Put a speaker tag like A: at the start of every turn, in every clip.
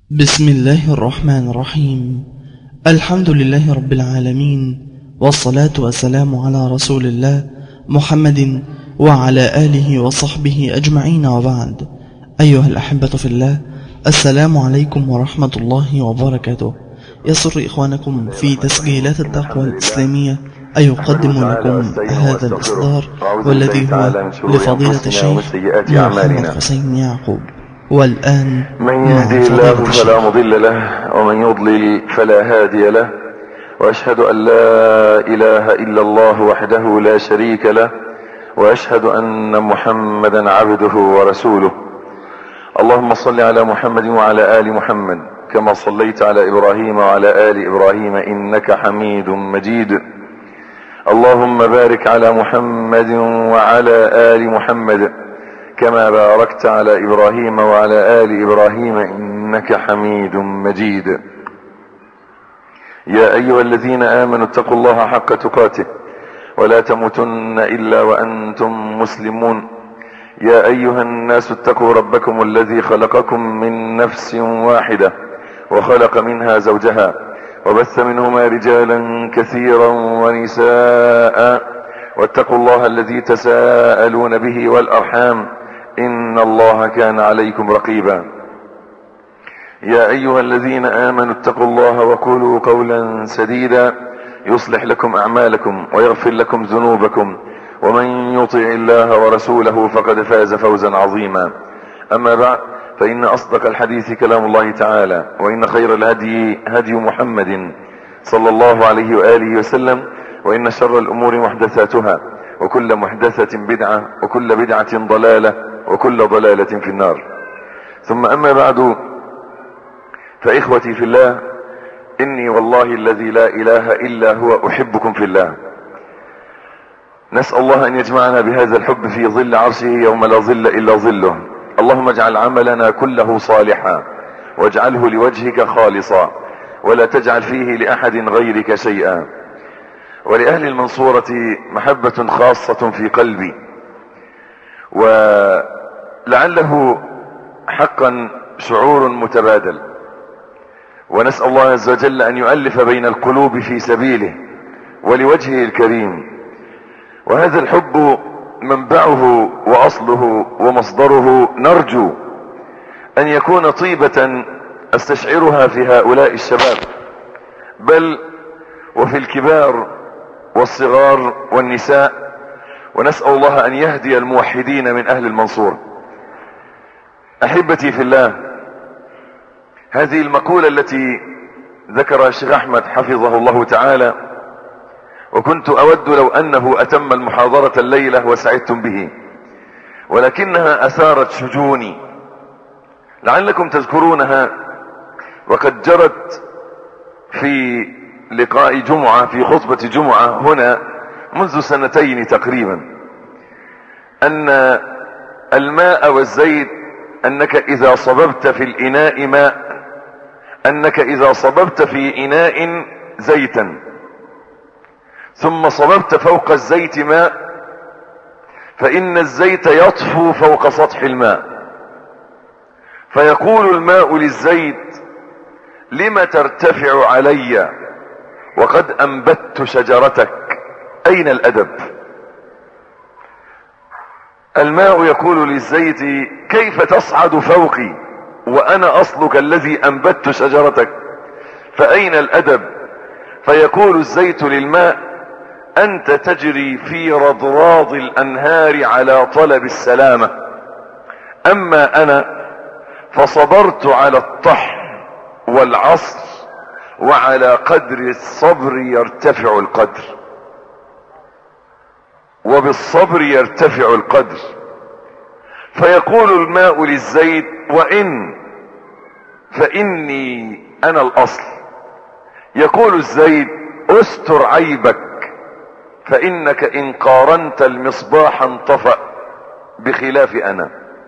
A: بسم الله الرحمن الرحيم. الحمد لله رب العالمين، والصلاة والسلام على رسول الله محمد وعلى آله وصحبه أجمعين، وبعد. أيها الأحبة في الله، السلام عليكم ورحمة الله وبركاته. يسر إخوانكم في تسجيلات التقوى الإسلامية أن يقدم لكم هذا الإصدار، والذي هو لفضيلة الشيخ محمد حسين يعقوب. والآن
B: من يهدي الله فلا مضل له، ومن يضلل فلا هادي له، وأشهد أن لا إله إلا الله وحده لا شريك له، وأشهد أن محمدا عبده ورسوله. اللهم صل على محمد وعلى آل محمد كما صليت على إبراهيم وعلى آل إبراهيم إنك حميد مجيد. اللهم بارك على محمد وعلى آل محمد كما باركت على إبراهيم وعلى آل إبراهيم إنك حميد مجيد. يا أيها الذين آمنوا اتقوا الله حق تقاته ولا تموتن إلا وأنتم مسلمون. يا أيها الناس اتقوا ربكم الذي خلقكم من نفس واحدة وخلق منها زوجها وبث منهما رجالا كثيرا ونساء، واتقوا الله الذي تساءلون به والأرحام إن الله كان عليكم رقيبا. يا أيها الذين آمنوا اتقوا الله وقولوا قولا سديدا يصلح لكم أعمالكم ويغفر لكم ذنوبكم، ومن يطع الله ورسوله فقد فاز فوزا عظيما. أما بعد، فإن أصدق الحديث كلام الله تعالى، وإن خير الهدي هدي محمد صلى الله عليه وآله وسلم، وإن شر الأمور محدثاتها، وكل محدثة بدعة، وكل بدعة ضلالة، وكل ضلالة في النار. ثم أما بعد، فإخوتي في الله، إني والله الذي لا إله إلا هو أحبكم في الله. نسأل الله أن يجمعنا بهذا الحب في ظل عرشه يوم لا ظل إلا ظله. اللهم اجعل عملنا كله صالحا، واجعله لوجهك خالصا، ولا تجعل فيه لأحد غيرك شيئا. ولأهل المنصورة محبة خاصة في قلبي، ولعله حقا شعور متبادل، ونسأل الله عز وجل أن يؤلف بين القلوب في سبيله ولوجهه الكريم. وهذا الحب منبعه وأصله ومصدره نرجو أن يكون طيبة أستشعرها في هؤلاء الشباب، بل وفي الكبار والصغار والنساء. ونسأل الله أن يهدي الموحدين من أهل المنصورة. أحبتي في الله، هذه المقولة التي ذكرها الشيخ أحمد حفظه الله تعالى، وكنت أود لو أنه أتم المحاضرة الليلة وسعدتم به، ولكنها أثارت شجوني، لعلكم تذكرونها، وقد جرت في لقاء جمعة، في خطبة جمعة هنا منذ سنتين تقريبا، أن الماء والزيت، أنك إذا صببت في الإناء ماء، أنك إذا صببت في إناء زيتا ثم صببت فوق الزيت ماء، فإن الزيت يطفو فوق سطح الماء، فيقول الماء للزيت: لم ترتفع علي وقد أنبت شجرتك؟ أين الأدب؟ الماء يقول للزيت: كيف تصعد فوقي وأنا أصلك الذي أنبت شجرتك؟ فأين الأدب؟ فيقول الزيت للماء: أنت تجري في رضراض الأنهار على طلب السلامة، أما أنا فصبرت على الطحن والعصر، وعلى قدر الصبر يرتفع القدر، وبالصبر يرتفع القدر. فيقول الماء للزيت: وإن فإني أنا الأصل. يقول الزيت: استر عيبك، فإنك إن قارنت المصباح انطفأ، بخلاف أنا.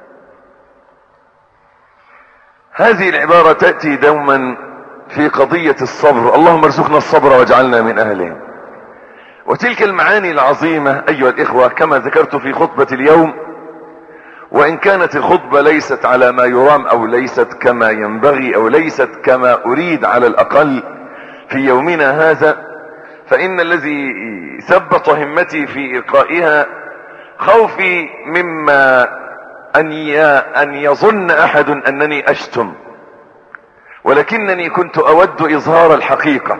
B: هذه العبارة تأتي دوما في قضية الصبر. اللهم ارزقنا الصبر واجعلنا من أهله. وتلك المعاني العظيمة أيها الإخوة، كما ذكرت في خطبة اليوم، وان كانت الخطبة ليست على ما يرام او ليست كما ينبغي او ليست كما اريد على الاقل في يومنا هذا، فان الذي ثبط همتي في القائها خوفي مما ان يظن احد انني اشتم، ولكنني كنت اود اظهار الحقيقة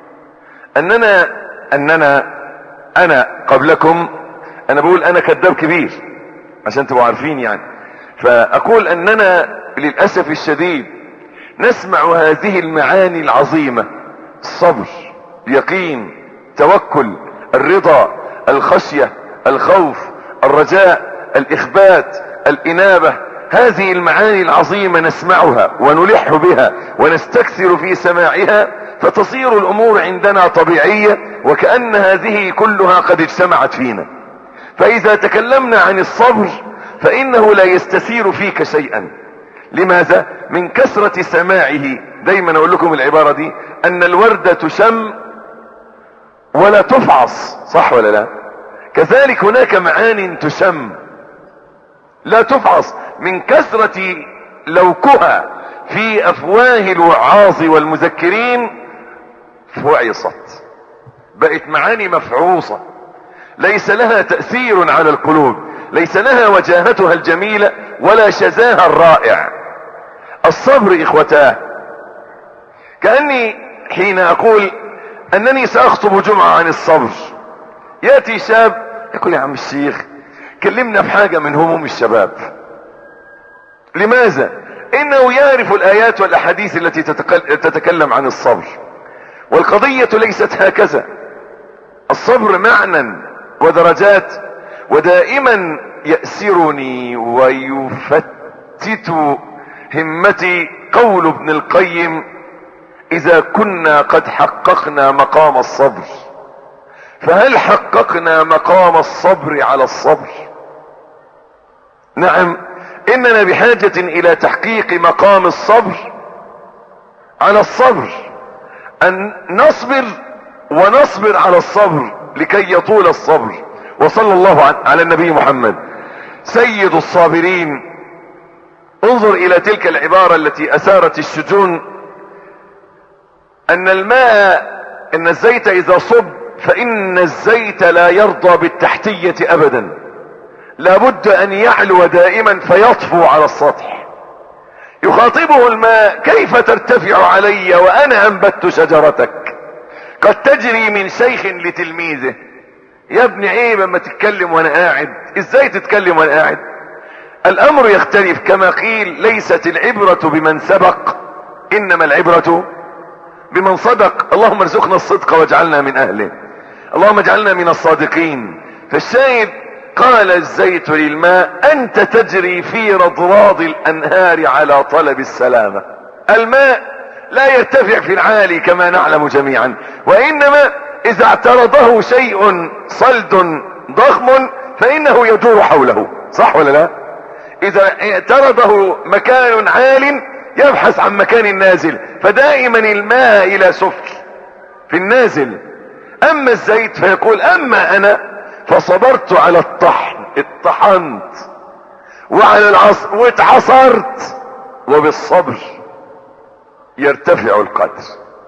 B: انا قبلكم، انا بقول انا كذاب كبير عشان تبقوا عارفين يعني، فاقول اننا للأسف الشديد نسمع هذه المعاني العظيمة: الصبر، اليقين، التوكل، الرضا، الخشية، الخوف، الرجاء، الإخبات، الإنابة. هذه المعاني العظيمة نسمعها ونلح بها ونستكثر في سماعها، فتصير الأمور عندنا طبيعية وكأن هذه كلها قد اجتمعت فينا. فإذا تكلمنا عن الصبر فإنه لا يستثير فيك شيئا. لماذا؟ من كثرة سماعه. دايما أقول لكم العبارة دي، أن الوردة تشم ولا تفعص، صح ولا لا؟ كذلك هناك معان تشم لا تفعص، من كثرة لوكها في أفواه الوعاظ والمذكرين فعصت، بقت معاني مفعوصة ليس لها تأثير على القلوب، ليس لها وجاهتها الجميلة ولا شذاها الرائع. الصبر إخوتاه، كأني حين أقول أنني سأخطب جمعة عن الصبر، يأتي شاب يقول: يا عم الشيخ كلمنا في حاجة من هموم الشباب. لماذا؟ إنه يعرف الآيات والأحاديث التي تتكلم عن الصبر، والقضية ليست هكذا. الصبر معنى ودرجات، ودائما يأسرني ويفتت همتي قول ابن القيم: إذا كنا قد حققنا مقام الصبر فهل حققنا مقام الصبر على الصبر؟ نعم، إننا بحاجة إلى تحقيق مقام الصبر على الصبر، أن نصبر ونصبر على الصبر لكي يطول الصبر. وصلى الله على النبي محمد سيد الصابرين. انظر إلى تلك العبارة التي أثارت الشجون: أن الزيت إذا صب فإن الزيت لا يرضى بالتحتية أبدا، لابد أن يعلو دائما فيطفو على السطح. يخاطبه الماء: كيف ترتفع علي وأنا أنبت شجرتك؟ قد تجري من شيخ لتلميذه. يا ابن عيب اما تتكلم وانا قاعد، ازاي تتكلم وانا قاعد؟ الامر يختلف، كما قيل: ليست العبرة بمن سبق انما العبرة بمن صدق. اللهم ارزقنا الصدق واجعلنا من اهله، اللهم اجعلنا من الصادقين. فالشاهد قال الزيت للماء: انت تجري في رضراض الانهار على طلب السلامة. الماء لا يرتفع في العالي كما نعلم جميعا، وانما اذا اعترضه شيء صلد ضخم فانه يدور حوله، صح ولا لا؟ اذا اعترضه مكان عال يبحث عن مكان نازل، فدائما الماء الى سفل في النازل. اما الزيت فيقول: اما انا فصبرت على الطحن، اتطحنت، وعلى العصر واتعصرت، وبالصبر يرتفع القدر،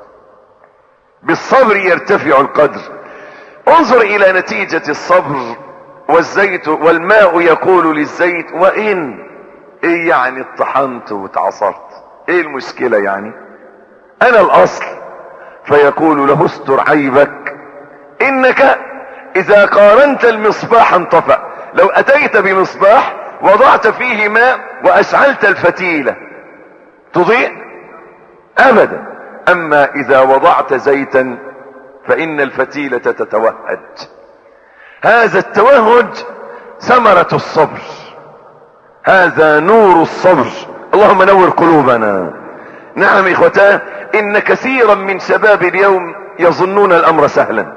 B: بالصبر يرتفع القدر. انظر الى نتيجة الصبر. والزيت والماء يقول للزيت: وإن ايه يعني اتطحنت واتعصرت؟ ايه المشكلة يعني؟ انا الاصل. فيقول له: استر عيبك، انك اذا قارنت المصباح انطفأ. لو اتيت بمصباح وضعت فيه ماء واشعلت الفتيلة تضيء؟ ابدا. اما اذا وضعت زيتا فان الفتيلة تتوهج. هذا التوهج ثمرة الصبر، هذا نور الصبر. اللهم نور قلوبنا. نعم اخوتاه، ان كثيرا من شباب اليوم يظنون الامر سهلا،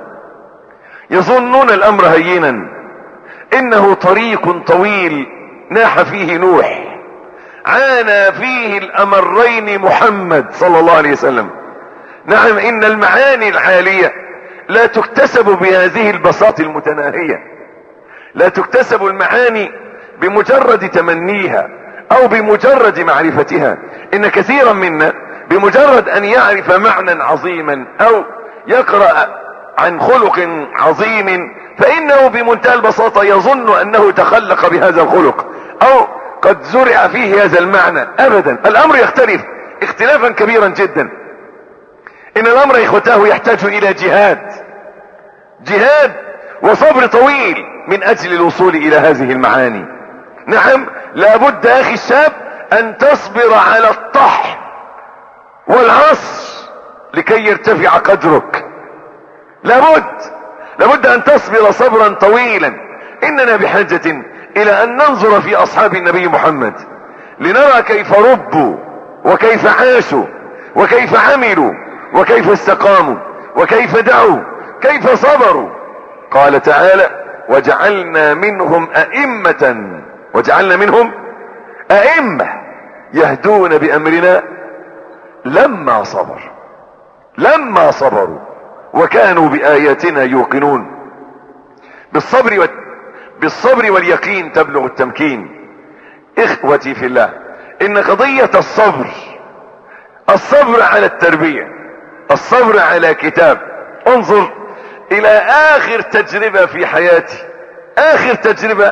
B: يظنون الامر هينا. انه طريق طويل ناح فيه نوح، عانى فيه الامرين محمد صلى الله عليه وسلم. نعم، ان المعاني العالية لا تكتسب بهذه البساطة المتناهية، لا تكتسب المعاني بمجرد تمنيها او بمجرد معرفتها. ان كثيرا منا بمجرد ان يعرف معنى عظيما او يقرأ عن خلق عظيم فانه بمنتهى البساطة يظن انه تخلق بهذا الخلق او قد زرع فيه هذا المعنى. ابدا، الامر يختلف اختلافا كبيرا جدا. ان الامر اخوتاه يحتاج الى جهاد وصبر طويل من اجل الوصول الى هذه المعاني. نعم، لابد اخي الشاب ان تصبر على الطح والعصر لكي يرتفع قدرك. لابد ان تصبر صبرا طويلا. اننا بحاجة الى ان ننظر في اصحاب النبي محمد لنرى كيف ربوا وكيف عاشوا وكيف عملوا وكيف استقاموا وكيف دعوا كيف صبروا. قال تعالى: وجعلنا منهم أئمة يهدون بأمرنا لما صبروا وكانوا بآياتنا يوقنون. بالصبر واليقين تبلغ التمكين. اخوتي في الله، ان قضية الصبر على التربية، الصبر على كتاب. انظر الى اخر تجربة في حياتي، اخر تجربة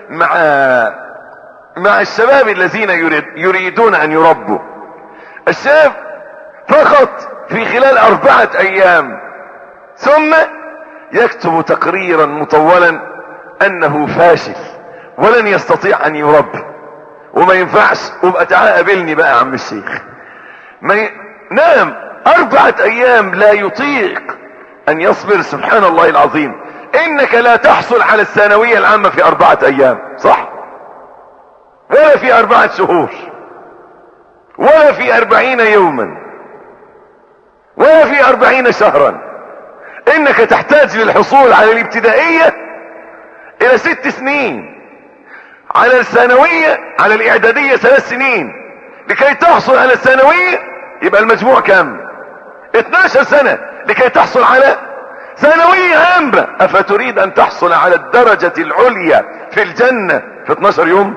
B: مع الشباب الذين يريدون ان يربوا. الشاب فقط في خلال 4 ايام ثم يكتب تقريرا مطولا انه فاشل ولن يستطيع ان يربي وما ينفعش، وبقى تعال قابلني بقى يا عم الشيخ. نعم، 4 ايام لا يطيق ان يصبر. سبحان الله العظيم، انك لا تحصل على الثانوية العامة في 4 ايام، صح؟ ولا في 4 شهور ولا في 40 يوما ولا في 40 شهرا. انك تحتاج للحصول على الابتدائية الى 6 سنين، على الثانوية على الاعدادية 3 سنين، لكي تحصل على الثانوية يبقى المجموع كام؟ 12 سنة لكي تحصل على ثانوية عامة. افتريد ان تحصل على الدرجة العليا في الجنة في 12 يوم؟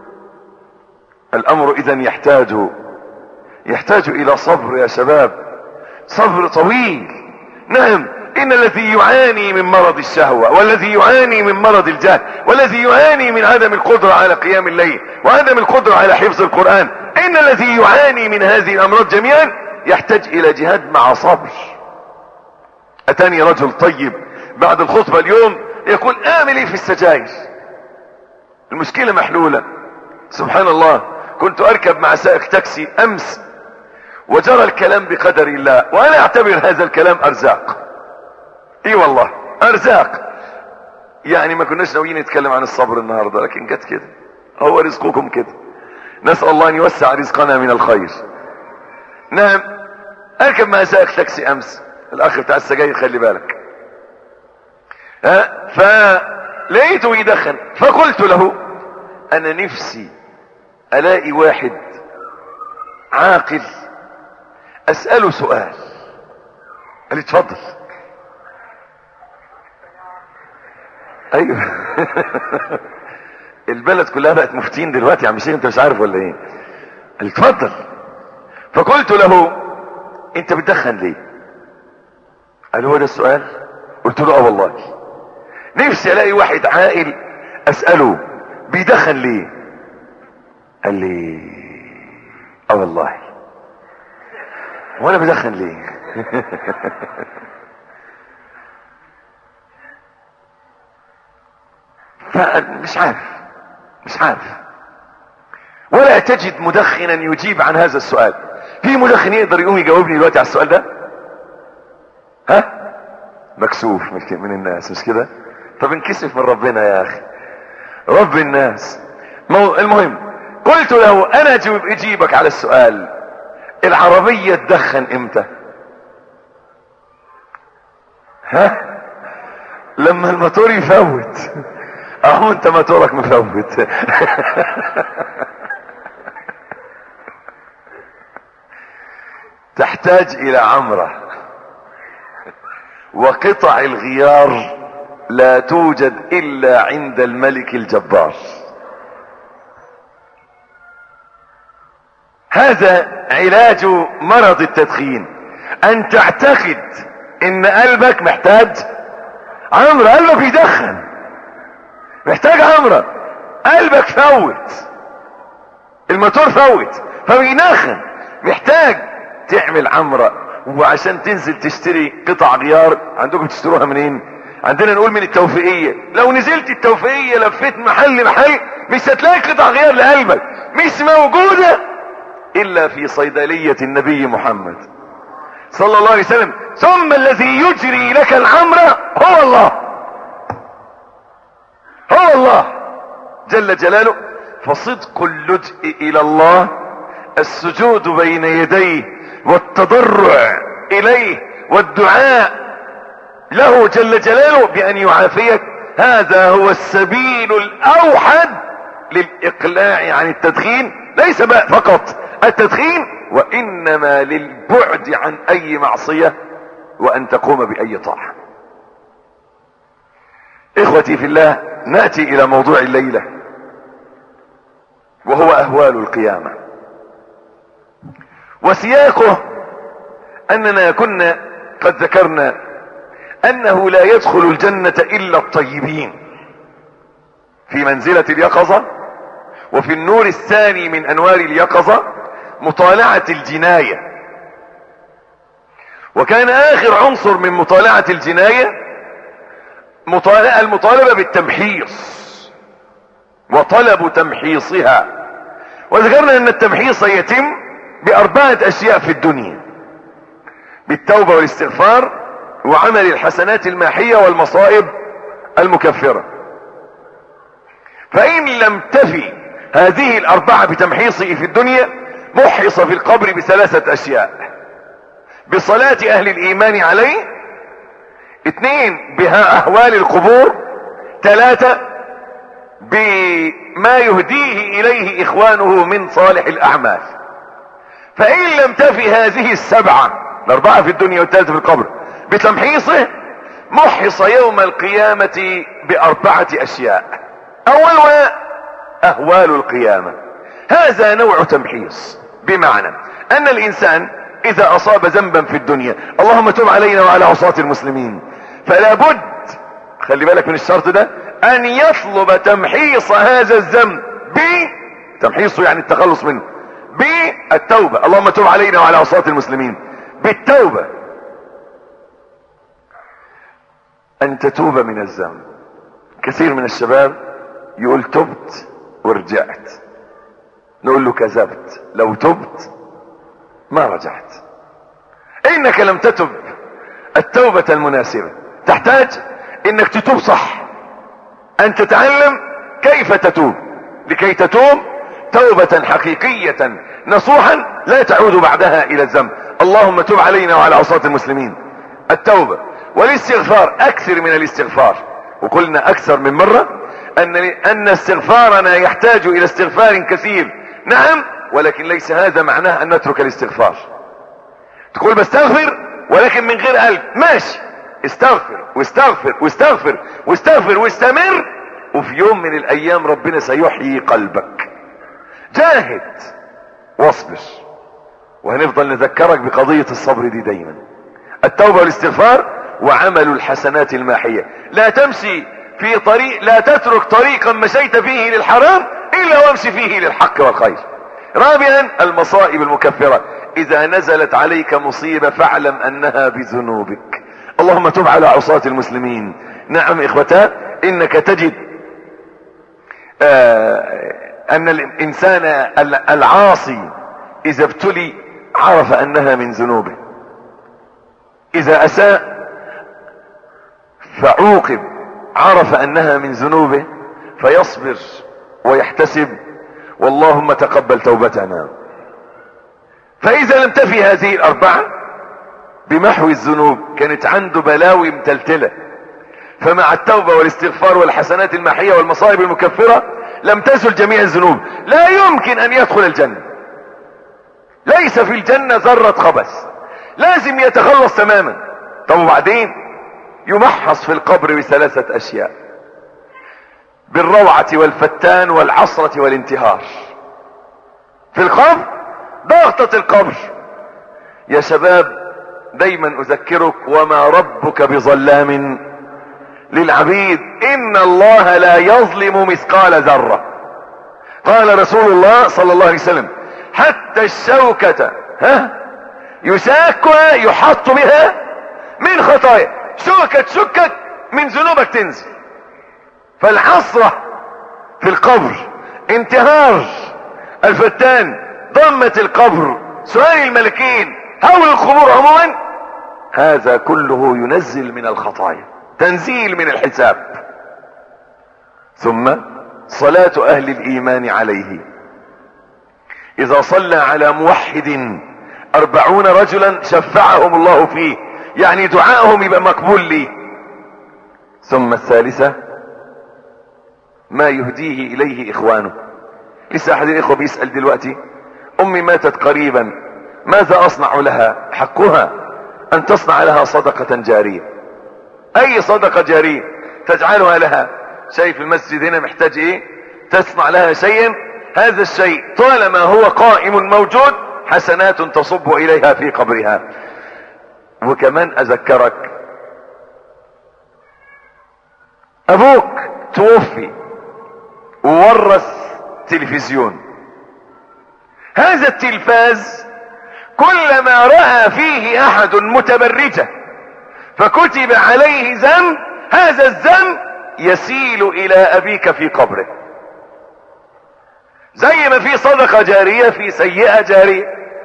B: الامر اذن يحتاج الى صبر يا شباب، صبر طويل. نعم، ان الذي يعاني من مرض الشهوة والذي يعاني من مرض الجهل والذي يعاني من عدم القدرة على قيام الليل وعدم القدرة على حفظ القرآن، ان الذي يعاني من هذه الامراض جميعا يحتاج الى جهاد مع صبر. اتاني رجل طيب بعد الخطبة اليوم يقول: اعمل ايه في السجاير؟ المشكلة محلولة. سبحان الله، كنت اركب مع سائق تاكسي امس وجرى الكلام بقدر الله، وانا اعتبر هذا الكلام ارزاق. اي والله ارزاق. يعني ما كناش ناويين نتكلم عن الصبر النهاردة، لكن جت كده، هو رزقكم كده. نسأل الله ان يوسع رزقنا من الخير. نعم، اركب مع سائق تاكسي امس، الاخ بتاع السجاير خلي بالك، فلقيته يدخن، فقلت له: انا نفسي الاقي واحد عاقل اسأله سؤال. قال لي: اتفضل. ايوه البلد كلها بقت مفتين دلوقتي يا عم الشيخ، انت مش عارف ولا ايه؟ قال لي: اتفضل. فقلت له: انت بتدخن ليه؟ قال: هو ده السؤال؟ قلت له: اه والله نفسي الاقي واحد عاقل اسأله بيدخن ليه. قال لي: اه والله وانا بدخن ليه؟ فمش عارف ولا تجد مدخنا يجيب عن هذا السؤال. في مدخن يقدر يقوم يجاوبني دلوقتي على السؤال ده؟ ها؟ مكسوف من الناس، مش كده؟ طب انكسف من ربنا يا اخي، رب الناس. المهم قلت له: انا اجيبك على السؤال، العربية تدخن امتى؟ ها؟ لما الموتور يفوت. اهو انت موتورك مفوت. تحتاج الى عمرة، وقطع الغيار لا توجد الا عند الملك الجبار. هذا علاج مرض التدخين، ان تعتقد ان قلبك محتاج عمرة. قلبك يدخن، محتاج عمرة. قلبك فوت، الموتور فوت فبيدخن، محتاج تعمل عمرة. وعشان تنزل تشتري قطع غيار، عندكم تشتروها منين؟ عندنا نقول من التوفيقية. لو نزلت التوفيقية لفيت محل مش هتلاقي قطع غيار لقلبك، مش موجودة الا في صيدلية النبي محمد صلى الله عليه وسلم. ثم الذي يجري لك العمرة هو الله، هو الله جل جلاله. فصدق اللجء الى الله، السجود بين يديه والتضرع اليه والدعاء له جل جلاله بان يعافيك، هذا هو السبيل الاوحد للاقلاع عن التدخين. ليس فقط التدخين، وانما للبعد عن اي معصية وان تقوم باي طاعة. اخوتي في الله، نأتي الى موضوع الليلة، وهو اهوال القيامة. وسياقه اننا كنا قد ذكرنا انه لا يدخل الجنة الا الطيبين في منزلة اليقظة. وفي النور الثاني من انوار اليقظة مطالعة الجناية. وكان اخر عنصر من مطالعة الجناية المطالبة بالتمحيص وطلب تمحيصها. وذكرنا ان التمحيص يتم باربعة اشياء في الدنيا: بالتوبة والاستغفار، وعمل الحسنات الماحية، والمصائب المكفرة. فان لم تفي هذه الاربعة بتمحيصه في الدنيا، محص في القبر بثلاثة اشياء: بصلاة اهل الايمان عليه، 2 بها اهوال القبور، 3 بما يهديه اليه اخوانه من صالح الاعمال. فان لم تفي هذه السبعة، الاربعة في الدنيا والثالثة في القبر، بتمحيصه، محص يوم القيامة باربعة اشياء. اولها اهوال القيامة. هذا نوع تمحيص، بمعنى ان الانسان اذا اصاب ذنبا في الدنيا، اللهم تب علينا وعلى عصاة المسلمين، فلا بد، خلي بالك من الشرط ده، ان يطلب تمحيص هذا الذنب تمحيصه يعني التخلص منه بالتوبة. اللهم تب علينا وعلى عصاة المسلمين، بالتوبة، ان تتوب من الذنب. كثير من الشباب يقول تبت ورجعت، نقول له كذبت، لو تبت ما رجعت. انك لم تتب التوبة المناسبة. تحتاج انك تتوب صح، ان تتعلم كيف تتوب، لكي تتوب توبة حقيقية نصوحا لا تعود بعدها الى الذنب. اللهم تب علينا وعلى عصاة المسلمين. التوبة والاستغفار، اكثر من الاستغفار. وقلنا اكثر من مرة ان استغفارنا يحتاج الى استغفار كثير، نعم، ولكن ليس هذا معناه ان نترك الاستغفار. تقول بستغفر ولكن من غير قلب، ماشي، استغفر واستغفر واستغفر واستغفر واستمر، وفي يوم من الايام ربنا سيحيي قلبك. جاهد واصبر، وهنفضل نذكرك بقضية الصبر دي دايما. التوبة والاستغفار وعمل الحسنات الماحية. لا تمشي في طريق، لا تترك طريقا مشيت فيه للحرام الا وامشي فيه للحق والخير. رابعا المصائب المكفرة. اذا نزلت عليك مصيبة فاعلم انها بذنوبك. اللهم تب على عصاة المسلمين. نعم اخوتان، انك تجد ان الانسان العاصي اذا ابتلي عرف انها من ذنوبه، اذا اساء فعوقب عرف انها من ذنوبه، فيصبر ويحتسب، واللهم تقبل توبتنا. فاذا لم تفي هذه الاربعة بمحو الذنوب، كانت عنده بلاوي متلتلة، فمع التوبة والاستغفار والحسنات الماحية والمصائب المكفرة لم تزل جميع الذنوب. لا يمكن ان يدخل الجنة، ليس في الجنة ذرة خبث، لازم يتخلص تماما. طب وبعدين يمحص في القبر بثلاثة اشياء: بالروعة والفتان والعصرة والانتهار. في القبر ضغطة القبر. يا شباب دايما اذكرك وما ربك بظلام للعبيد، ان الله لا يظلم مثقال ذرة. قال رسول الله صلى الله عليه وسلم حتى الشوكة يشاكها يحط بها من خطايا. شوكة تشكك من ذنوبك تنزل. فالحسرة في القبر، انتهار الفتان، ضمة القبر، سؤال الملكين، هول القبور عموما، هذا كله ينزل من الخطايا، تنزيل من الحساب. ثم صلاة اهل الايمان عليه. اذا صلى على موحد 40 رجلا شفعهم الله فيه، يعني دعائهم يبقى مقبول لي. ثم الثالثة ما يهديه اليه اخوانه. لسه احد الاخوة بيسأل دلوقتي امي ماتت قريبا ماذا اصنع لها؟ حقها ان تصنع لها صدقة جارية. اي صدقة جارية تجعلها لها. شايف المسجد هنا محتاج ايه؟ تصنع لها شيئا، هذا الشيء طالما هو قائم موجود حسنات تصب اليها في قبرها. وكمان اذكرك ابوك توفي وورث تلفزيون. هذا التلفاز كلما رأى فيه احد متبرجة فكتب عليه ذنب، هذا الذنب يسيل الى ابيك في قبره. زي ما في صدقة جارية في سيئة جارية.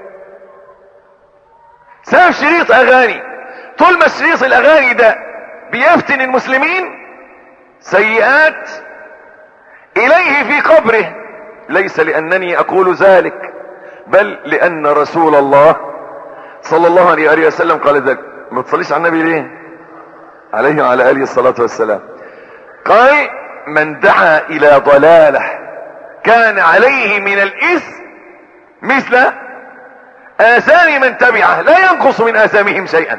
B: ساب شريط اغاني، طول ما شريط الاغاني ده بيفتن المسلمين سيئات اليه في قبره. ليس لانني اقول ذلك، بل لان رسول الله صلى الله عليه وسلم قال ذلك. ما تصليش على النبي ليه؟ عليه وعلى اله الصلاة والسلام. قال من دعا الى ضلالة كان عليه من الاثم مثل اثام من تبعه لا ينقص من اثامهم شيئا.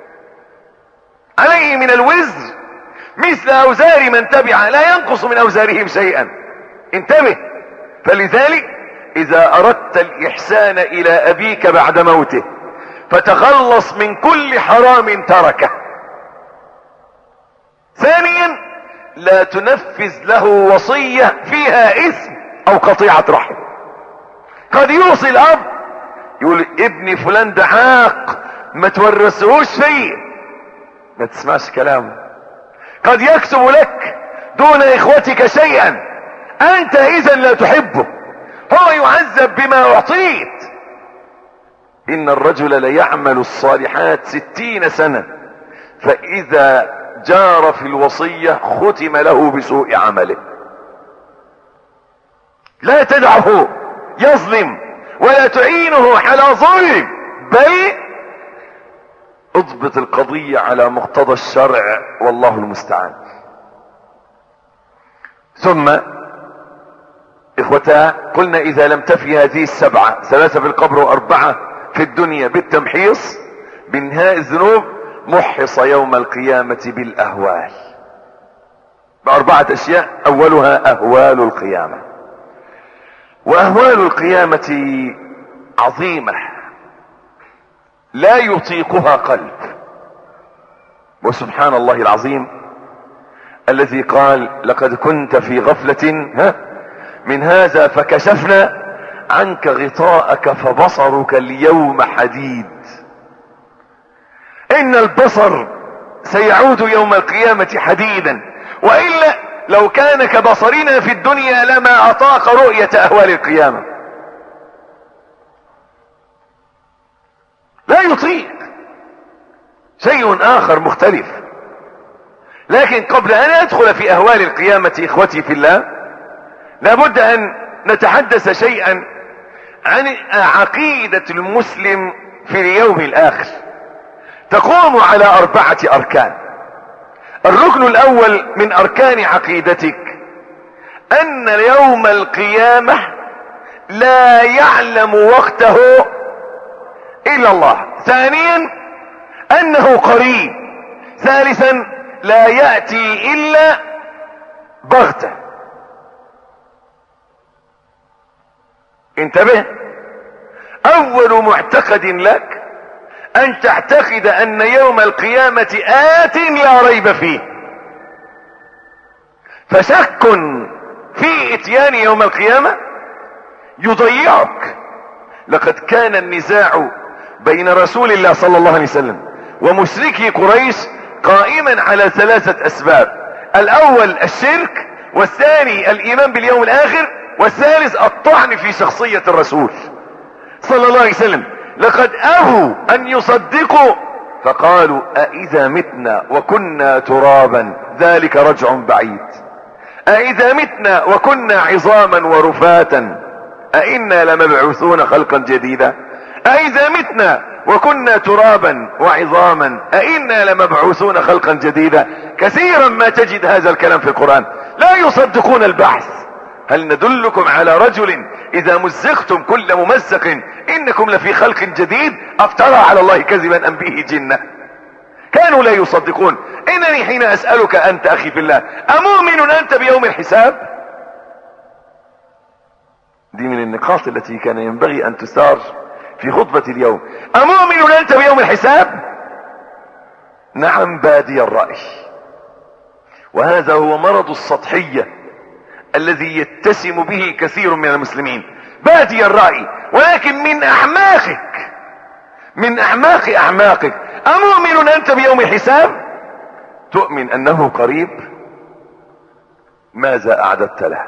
B: عليه من الوزر مثل اوزار من تبعه لا ينقص من اوزارهم شيئا. انتبه. فلذلك اذا اردت الاحسان الى ابيك بعد موته فتخلص من كل حرام تركه. ثانيا لا تنفذ له وصية فيها اثم او قطيعة رحم. قد يوصي الاب يقول ابني فلان ده عاق ما تورثهوش فيا، ما تسمعش كلامه. قد يكتب لك دون اخوتك شيئا انت اذا لا تحبه، هو يعذب بما اعطيت. ان الرجل ليعمل الصالحات 60 سنة فاذا جار في الوصية ختم له بسوء عمله. لا تدعه يظلم ولا تعينه على ظلم، بل اضبط القضية على مقتضى الشرع والله المستعان. ثم اخوتا قلنا اذا لم تفي هذه السبعة، 3 في القبر و4 في الدنيا بالتمحيص بانهاء الذنوب، محص يوم القيامة بالاهوال. ب4 اشياء، اولها اهوال القيامة. واهوال القيامة عظيمة لا يطيقها قلب. وسبحان الله العظيم الذي قال لقد كنت في غفلة من هذا فكشفنا عنك غطاءك فبصرك اليوم حديد. ان البصر سيعود يوم القيامة حديدا، وإلا لو كان كبصرنا في الدنيا لما اطاق رؤية اهوال القيامة. لا يطيق شيء اخر مختلف. لكن قبل ان ادخل في اهوال القيامة اخوتي في الله لابد ان نتحدث شيئا عن عقيدة المسلم في اليوم الاخر. تقوم على 4 اركان. الركن الاول من اركان عقيدتك ان يوم القيامة لا يعلم وقته الا الله. ثانيا انه قريب. ثالثا لا يأتي الا بغتة. انتبه. اول معتقد لك ان تعتقد ان يوم القيامة آت لا ريب فيه. فشك في اتيان يوم القيامة يضيعك. لقد كان النزاع بين رسول الله صلى الله عليه وسلم ومشركي قريش قائما على 3 اسباب: الاول الشرك، والثاني الايمان باليوم الاخر، والثالث الطعن في شخصية الرسول صلى الله عليه وسلم. لقد ابوا ان يصدقوا فقالوا: أإذا متنا وكنا ترابا ذلك رجع بعيد. أإذا متنا وكنا عظاما ورفاتا أإنا لمبعوثون خلقا جديدا. أإذا متنا وكنا ترابا وعظاما أإنا لمبعوثون خلقا جديدا. كثيرا ما تجد هذا الكلام في القرآن. لا يصدقون البعث. هل ندلكم على رجل إذا مزقتم كل ممزق إنكم لفي خلق جديد أفترى على الله كذبا أم به جنة؟ كانوا لا يصدقون. إنني حين أسألك أنت أخي في الله: أمؤمن أنت بيوم الحساب؟ دي من النقاط التي كان ينبغي أن تثار في خطبة اليوم. أمؤمن أنت بيوم الحساب؟ نعم، بادي الرأي. وهذا هو مرض السطحية الذي يتسم به كثير من المسلمين. بادي الرأي، ولكن من أعماقك، من أعماق أعماقك، أمؤمن أنت بيوم الحساب؟ تؤمن أنه قريب؟ ماذا أعددت له؟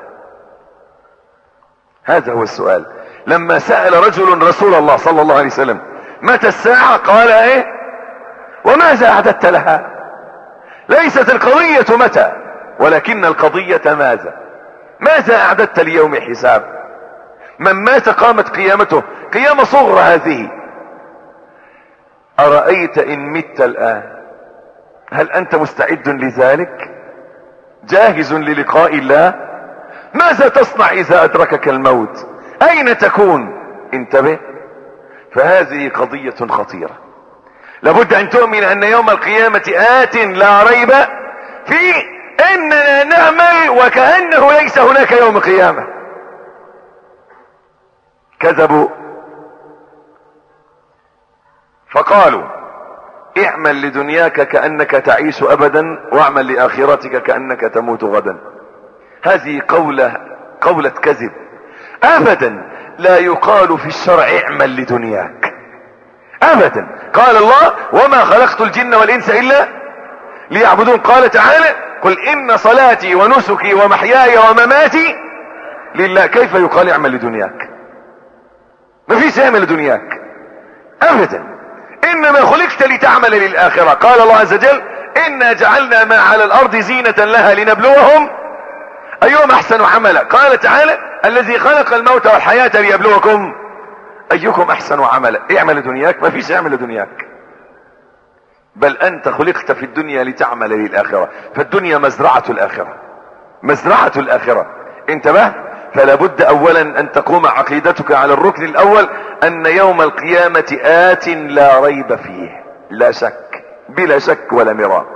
B: هذا هو السؤال. لما سأل رجل رسول الله صلى الله عليه وسلم: متى الساعة؟ قال: ايه وماذا أعددت لها؟ ليست القضية متى، ولكن القضية ماذا أعددت ليوم الحساب؟ من مات قامت قيامته، قيامة صغرى هذه. أرأيت إن مت الآن هل أنت مستعد لذلك؟ جاهز للقاء الله؟ ماذا تصنع إذا أدركك الموت؟ أين تكون؟ انتبه، فهذه قضية خطيرة. لابد أن تؤمن أن يوم القيامة آت لا ريب فيه. إننا نعمل وكأنه ليس هناك يوم قيامة. كذبوا فقالوا: اعمل لدنياك كأنك تعيش أبدا، واعمل لآخرتك كأنك تموت غدا. هذه قولة كذب. أبدا لا يقال في الشرع اعمل لدنياك أبدا. قال الله: وما خلقت الجن والإنس إلا ليعبدون. قال تعالى: قل إن صلاتي ونسكي ومحياي ومماتي لله. كيف يقال اعمل لدنياك؟ ما فيش اعمل لدنياك أبدا. إنما خلقت لتعمل للآخرة. قال الله عز وجل: إنا جعلنا ما على الأرض زينة لها لنبلوهم أيهم أحسن عملا. قال تعالى: الذي خلق الموت والحياة ليبلوكم أيكم أحسن عملا. اعمل لدنياك؟ ما فيش اعمل لدنياك، بل أنت خلقت في الدنيا لتعمل للآخرة. فالدنيا مزرعة الآخرة، مزرعة الآخرة. انتبه. فلا بد أولا أن تقوم عقيدتك على الركن الأول، أن يوم القيامة آت لا ريب فيه، لا شك، بلا شك ولا مراء.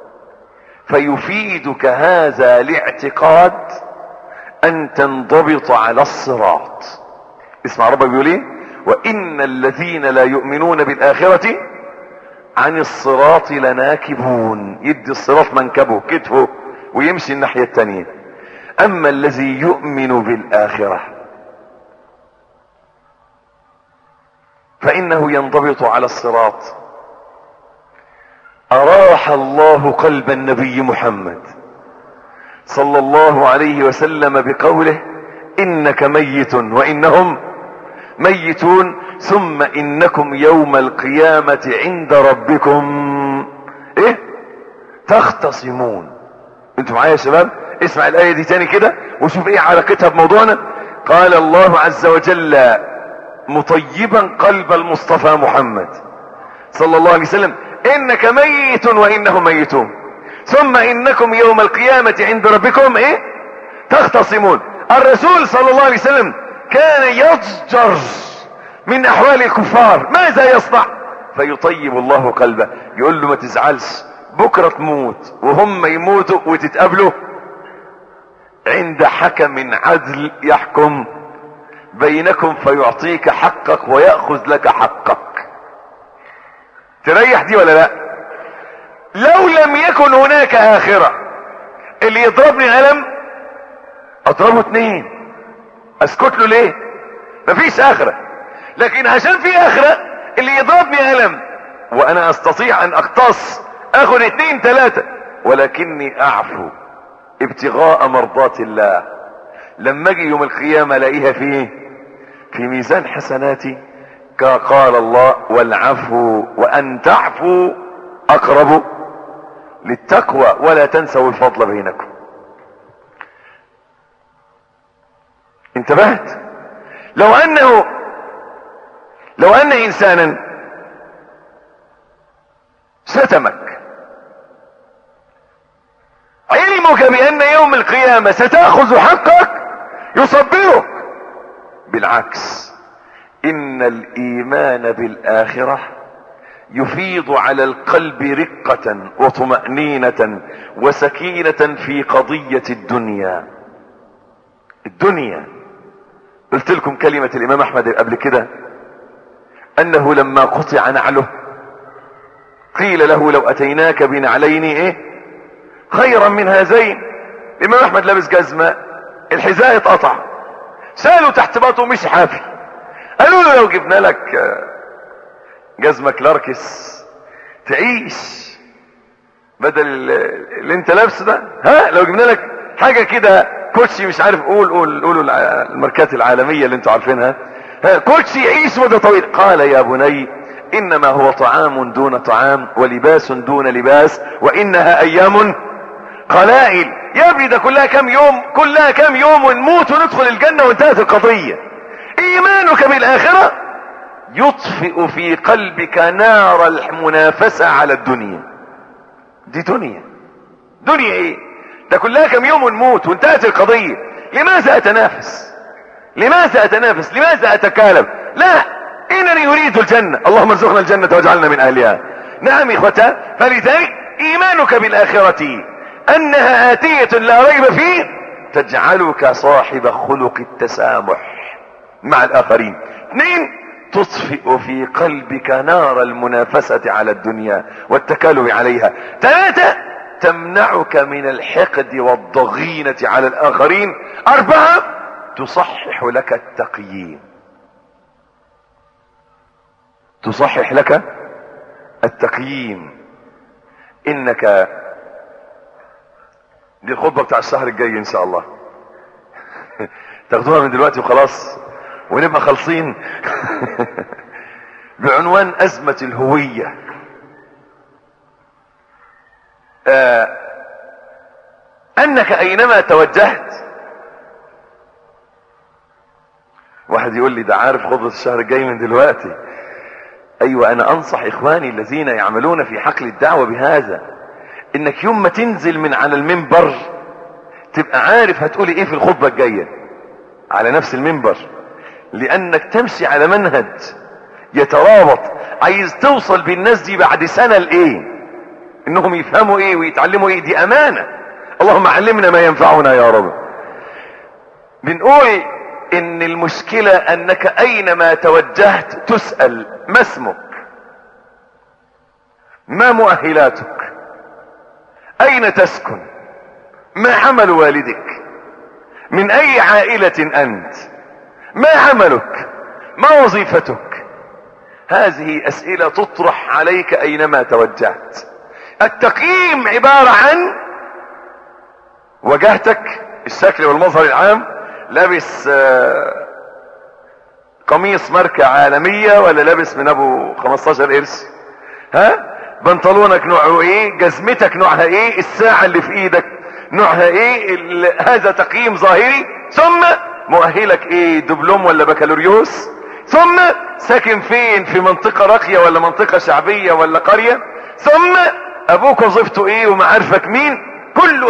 B: فيفيدك هذا الاعتقاد أن تنضبط على الصراط. اسمع ربك بيقول ايه: وإن الذين لا يؤمنون بالآخرة عن الصراط لناكبون. يدي الصراط منكبه، كتفه، ويمشي الناحية التانية. أما الذي يؤمن بالآخرة فإنه ينضبط على الصراط. أراح الله قلب النبي محمد صلى الله عليه وسلم بقوله: إنك ميت وإنهم ميتون ثم إنكم يوم القيامة عند ربكم تختصمون. انتوا معايا يا شباب؟ اسمع الآية دي تاني كده وشوف ايه علاقتها بموضوعنا. قال الله عز وجل مطيبا قلب المصطفى محمد صلى الله عليه وسلم: إنك ميت وإنهم ميتون ثم إنكم يوم القيامة عند ربكم تختصمون. الرسول صلى الله عليه وسلم كان يضجر من أحوال الكفار. ماذا يصنع؟ فيطيب الله قلبه، يقول له: ما تزعلش، بكرة تموت وهم يموتوا وتتقابلوا عند حكم عدل يحكم بينكم فيعطيك حقك ويأخذ لك حقك. تريح دي ولا لا؟ لو لم يكن هناك آخرة، اللي يضربني قلم اضربه 2، اسكت له ليه؟ مفيش آخرة. لكن عشان في آخرة، اللي يضربني قلم وانا استطيع ان اقتص اخذ 2 3، ولكني اعفو ابتغاء مرضات الله، لما اجي يوم القيامة الاقيها في ميزان حسناتي. قال الله: والعفو وان تعفو اقرب للتقوى ولا تنسوا الفضل بينكم. انتبهت؟ لو ان انسانا شتمك، علمك بان يوم القيامة ستأخذ حقك يصبرك. بالعكس، ان الايمان بالاخرة يفيض على القلب رقة وطمأنينة وسكينة في قضية الدنيا. قلت لكم كلمة الامام احمد قبل كده، انه لما قطع نعله قيل له: لو اتيناك بنعلين خيرا من هذين. الامام احمد لابس جزمة، الحذاء اتقطع، سألوا تحت باطه مش حافي، قالوا له: لو جبنا لك جزمة كلاركس تعيش بدل اللي انت لابسه ده، لو جبنا لك حاجة كده كوتشي، مش عارف، قولوا الماركات العالمية اللي انتوا عارفينها، كوتشي يعيش مدة طويلة. قال: يا بني، انما هو طعام دون طعام ولباس دون لباس، وانها ايام قلائل. يا ابني، ده كلها كام يوم ونموت وندخل الجنة وانتهت القضية. ايمانك بالاخرة يطفئ في قلبك نار المنافسة على الدنيا. دي دنيا ايه؟ ده كلها كام يوم ونموت وانتهت القضية. لماذا اتنافس؟ لماذا اتكالب؟ لا، انني اريد الجنة، اللهم ارزقنا الجنة واجعلنا من اهلها. نعم اخوتا، فلذلك ايمانك بالاخرة انها اتية لا ريب فيه تجعلك صاحب خلق التسامح مع الاخرين. 2، تطفئ في قلبك نار المنافسة على الدنيا والتكالب عليها. 3، تمنعك من الحقد والضغينة على الاخرين. 4، تصحح لك التقييم. انك، دي الخطبة بتاع الشهر الجاي ان شاء الله تاخدوها من دلوقتي وخلاص ونبقى خلصين بعنوان ازمة الهوية. انك اينما توجهت. واحد يقول لي: ده عارف خطبة الشهر الجاي من دلوقتي. ايوه، انا انصح اخواني الذين يعملون في حقل الدعوة بهذا، انك يوم ما تنزل من على المنبر تبقى عارف هتقولي ايه في الخطبة الجاية على نفس المنبر، لانك تمشي على منهج يترابط. عايز توصل بالناس دي بعد سنة لايه؟ انهم يفهموا ايه ويتعلموا ايه. دي امانة. اللهم علمنا ما ينفعنا يا رب. بنقول ان المشكلة انك اينما توجهت تسأل: ما اسمك؟ ما مؤهلاتك؟ اين تسكن؟ ما عمل والدك؟ من اي عائلة انت؟ ما عملك؟ ما وظيفتك؟ هذه اسئلة تطرح عليك اينما توجهت. التقييم عبارة عن وجهتك، الشكل والمظهر العام، لابس قميص ماركة عالمية ولا لابس من ابو 15 قرش؟ بنطلونك نوعه ايه؟ جزمتك نوعها ايه؟ الساعة اللي في ايدك نوعها ايه؟ هذا تقييم ظاهري. ثم مؤهلك ايه؟ دبلوم ولا بكالوريوس؟ ثم ساكن فين؟ في منطقة راقية ولا منطقة شعبية ولا قرية؟ ثم ابوك وظيفته ايه ومعارفك مين؟ كل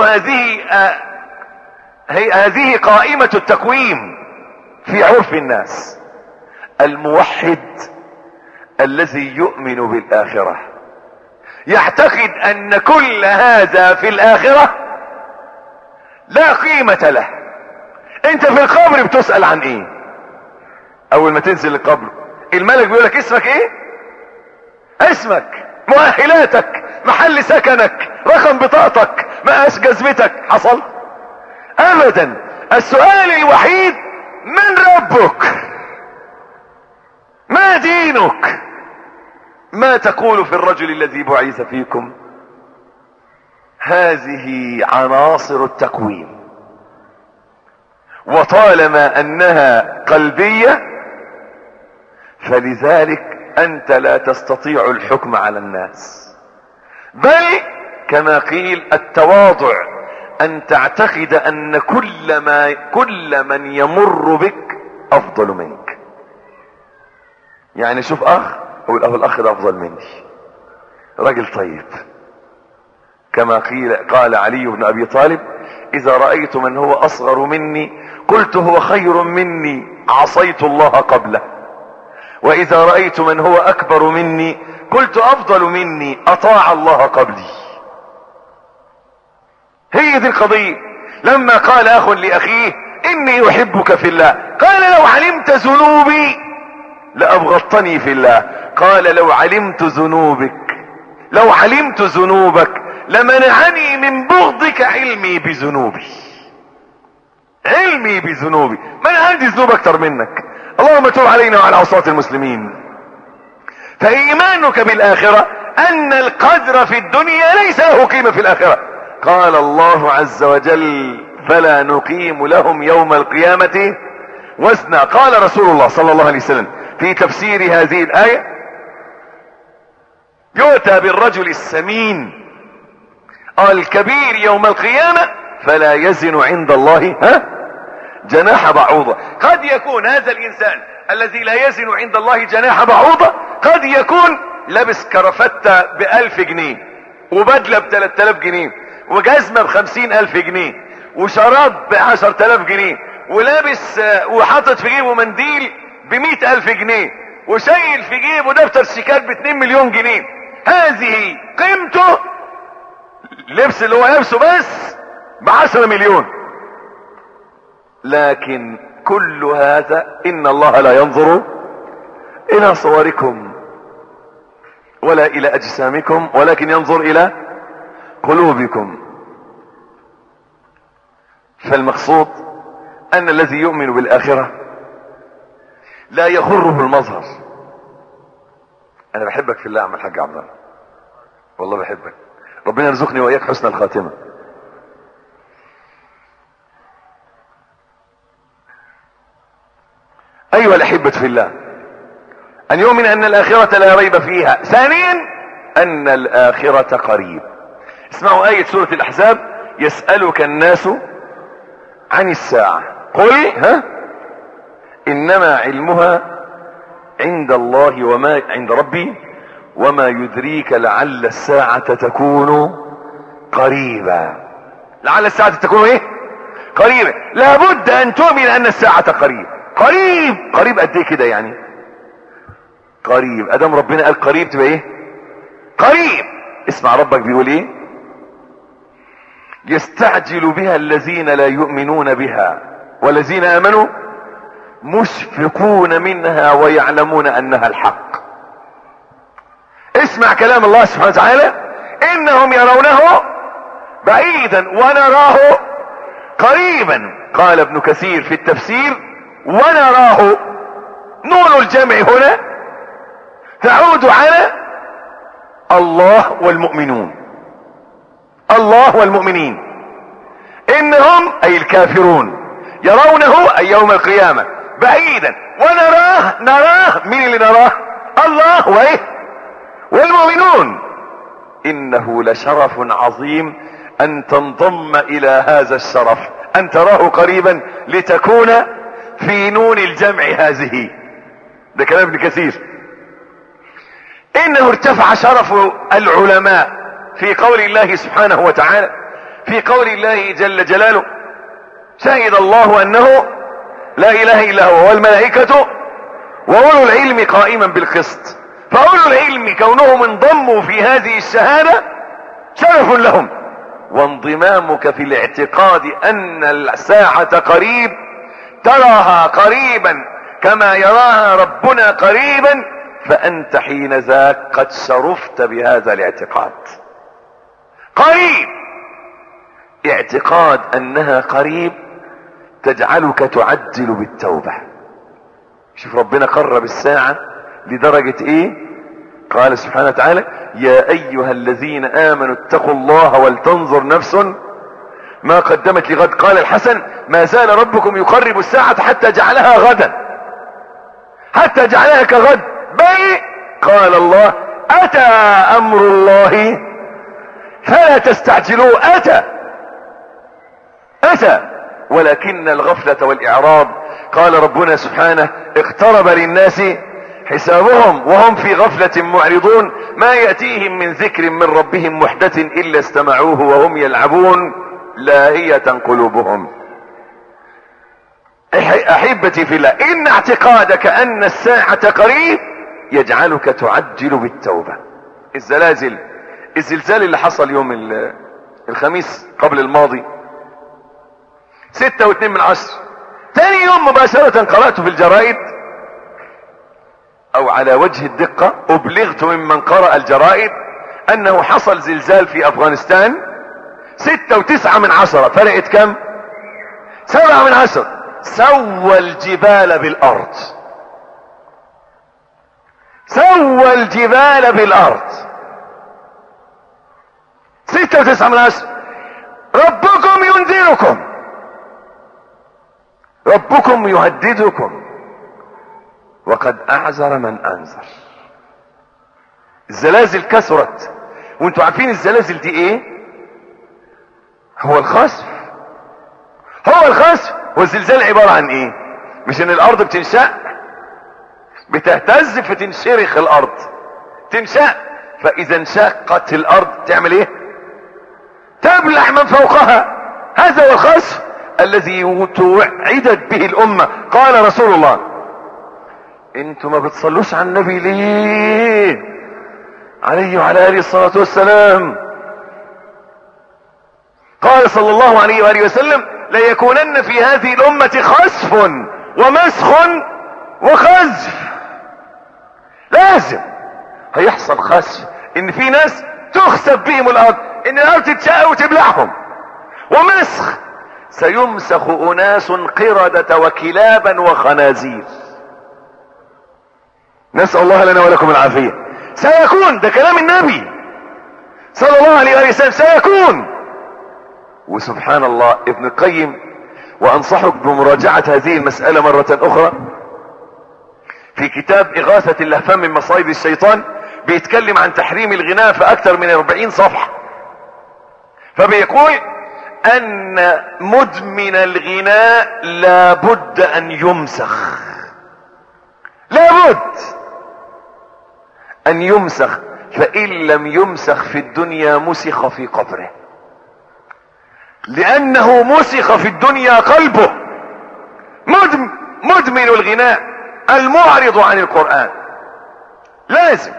B: هذه قائمة التقويم في عرف الناس. الموحد الذي يؤمن بالآخرة يعتقد ان كل هذا في الآخرة لا قيمة له. انت في القبر بتسأل عن ايه؟ اول ما تنزل القبر الملك بيقول لك اسمك ايه؟ اسمك، مؤهلاتك، محل سكنك، رقم بطاقتك، مقاس جزمتك. حصل؟ ابدا. السؤال الوحيد من ربك؟ ما دينك؟ ما تقول في الرجل الذي بعث فيكم؟ هذه عناصر التقويم، وطالما انها قلبية فلذلك انت لا تستطيع الحكم على الناس، بل كما قيل التواضع ان تعتقد ان كل من يمر بك افضل منك. يعني شوف اخ، يقول الاخ ده افضل مني، راجل طيب. كما قال علي بن ابي طالب: اذا رأيت من هو اصغر مني قلت هو خير مني عصيت الله قبله، واذا رأيت من هو اكبر مني قلت افضل مني اطاع الله قبلي. هي دي القضية. لما قال اخ لاخيه: اني احبك في الله، قال: لو علمت ذنوبي لابغضتني في الله. قال: لو علمت ذنوبك لمنعني من بغضك علمي بذنوبي. ما انا عندي ذنوب اكتر منك. اللهم تب علينا وعلى عصاة المسلمين. فايمانك بالاخرة ان القدر في الدنيا ليس له قيمة في الاخرة. قال الله عز وجل: فلا نقيم لهم يوم القيامة وزنا. قال رسول الله صلى الله عليه وسلم في تفسير هذه الآية: يؤتى بالرجل السمين الكبير يوم القيامة فلا يزن عند الله جناح بعوضة. قد يكون هذا الانسان الذي لا يزن عند الله جناح بعوضة قد يكون لابس كرافتة ب1000 جنيه، وبدلة ب3000 جنيه، وجزمة ب50,000 جنيه، وشراب ب10,000 جنيه، ولابس وحاطط في جيبه منديل ب100,000 جنيه، وشايل في جيبه دفتر شيكات ب2 مليون جنيه. هذه قيمته، اللبس اللي هو لابسه بس ب10 مليون. لكن كل هذا ان الله لا ينظر الى صوركم ولا الى اجسامكم ولكن ينظر الى قلوبكم. فالمقصود ان الذي يؤمن بالاخرة لا يغره المظهر. انا بحبك في الله يا عم الحاج عبد الله، والله بحبك، ربنا يرزقني واياك حسن الخاتمة. ايها الاحبة في الله، ان يؤمن ان الاخرة لا ريب فيها. ثانيا ان الاخرة قريب. اسمعوا آية سورة الاحزاب: يسألك الناس عن الساعة قل انما علمها عند الله وما عند ربي وما يدريك لعل الساعة تكون قريبا. لعل الساعة تكون ايه؟ قريبا. لابد ان تؤمن ان الساعة قريب. قريب قد ايه كده يعني؟ قريب ادام ربنا قال قريب تبقى ايه؟ قريب. اسمع ربك بيقول ايه: يستعجل بها الذين لا يؤمنون بها والذين امنوا مشفقون منها ويعلمون انها الحق. اسمع كلام الله سبحانه وتعالى: انهم يرونه بعيدا ونراه قريبا. قال ابن كثير في التفسير: ونراه، نون الجمع هنا تعود على الله والمؤمنون. الله والمؤمنين. انهم اي الكافرون يرونه اي يوم القيامة بعيدا، نراه مين اللي نراه؟ الله وايه؟ والمؤمنون. انه لشرف عظيم ان تنضم الى هذا الشرف، ان تراه قريبا لتكون في نون الجمع هذه. ده كلام ابن كثير. انه ارتفع شرف العلماء في قول الله سبحانه وتعالى، في قول الله جل جلاله: شهد الله انه لا اله الا هو والملائكة واولو العلم قائما بالقسط. فاولو العلم كونهم انضموا في هذه الشهادة شرف لهم، وانضمامك في الاعتقاد ان الساعة قريب، تراها قريبا كما يراها ربنا قريبا، فأنت حين ذاك قد شرفت بهذا الاعتقاد. قريب، اعتقاد أنها قريب تجعلك تعجل بالتوبة. شوف ربنا قرب الساعة لدرجة ايه؟ قال سبحانه وتعالى: يا ايها الذين امنوا اتقوا الله ولتنظر نفس ما قدمت لغد. قال الحسن: ما زال ربكم يقرب الساعة حتى جعلها غدا، حتى جعلها كغد. بل قال الله: اتى امر الله فلا تستعجلوه. اتى ولكن الغفلة والاعراض. قال ربنا سبحانه: اقترب للناس حسابهم وهم في غفلة معرضون، ما يأتيهم من ذكر من ربهم محدث إلا استمعوه وهم يلعبون لاهية قلوبهم. أحبتي في الله، إن اعتقادك أن الساعة قريب يجعلك تعجل بالتوبة. الزلزال اللي حصل يوم الخميس قبل الماضي 6.2، ثاني يوم مباشرة قرأت في الجرائد، او على وجه الدقة ابلغت ممن قرأ الجرائد انه حصل زلزال في افغانستان 6.9، فرقت كم؟ 7/10. سوى الجبال بالارض، سوى الجبال بالارض. 6.9. ربكم ينذركم، ربكم يهددكم، وقد اعذر من انذر. الزلازل كثرت، وانتوا عارفين الزلازل دي ايه؟ هو الخسف. والزلزال عبارة عن ايه؟ مش ان الارض بتنشق، بتهتز فتنشرخ الارض، تنشق، فاذا انشقت الارض تعمل ايه؟ تبلع من فوقها. هذا هو الخسف الذي توعدت به الامة. قال رسول الله: انتوا ما بتصلوش على النبي ليه عليه وعلى اله الصلاة والسلام؟ قال صلى الله عليه وآله وسلم: ليكونن في هذه الامة خسف ومسخ وخزف. لازم هيحصل خسف، ان في ناس تخسف بهم الارض، ان الارض تتشق وتبلعهم. ومسخ، سيمسخ اناس قردة وكلابا وخنازير. نسأل الله لنا ولكم العافية. سيكون، ده كلام النبي صلى الله عليه وسلم، سيكون. وسبحان الله، ابن القيم، وانصحك بمراجعة هذه المسألة مرة اخرى، في كتاب اغاثة اللهفان من مصائد الشيطان، بيتكلم عن تحريم الغناء في اكثر من 40 صفحة. فبيقول ان مدمن الغناء لابد ان يمسخ، لابد ان يمسخ، فان لم يمسخ في الدنيا مسخ في قبره، لانه مسخ في الدنيا قلبه. مدمن الغناء المعرض عن القرآن لازم.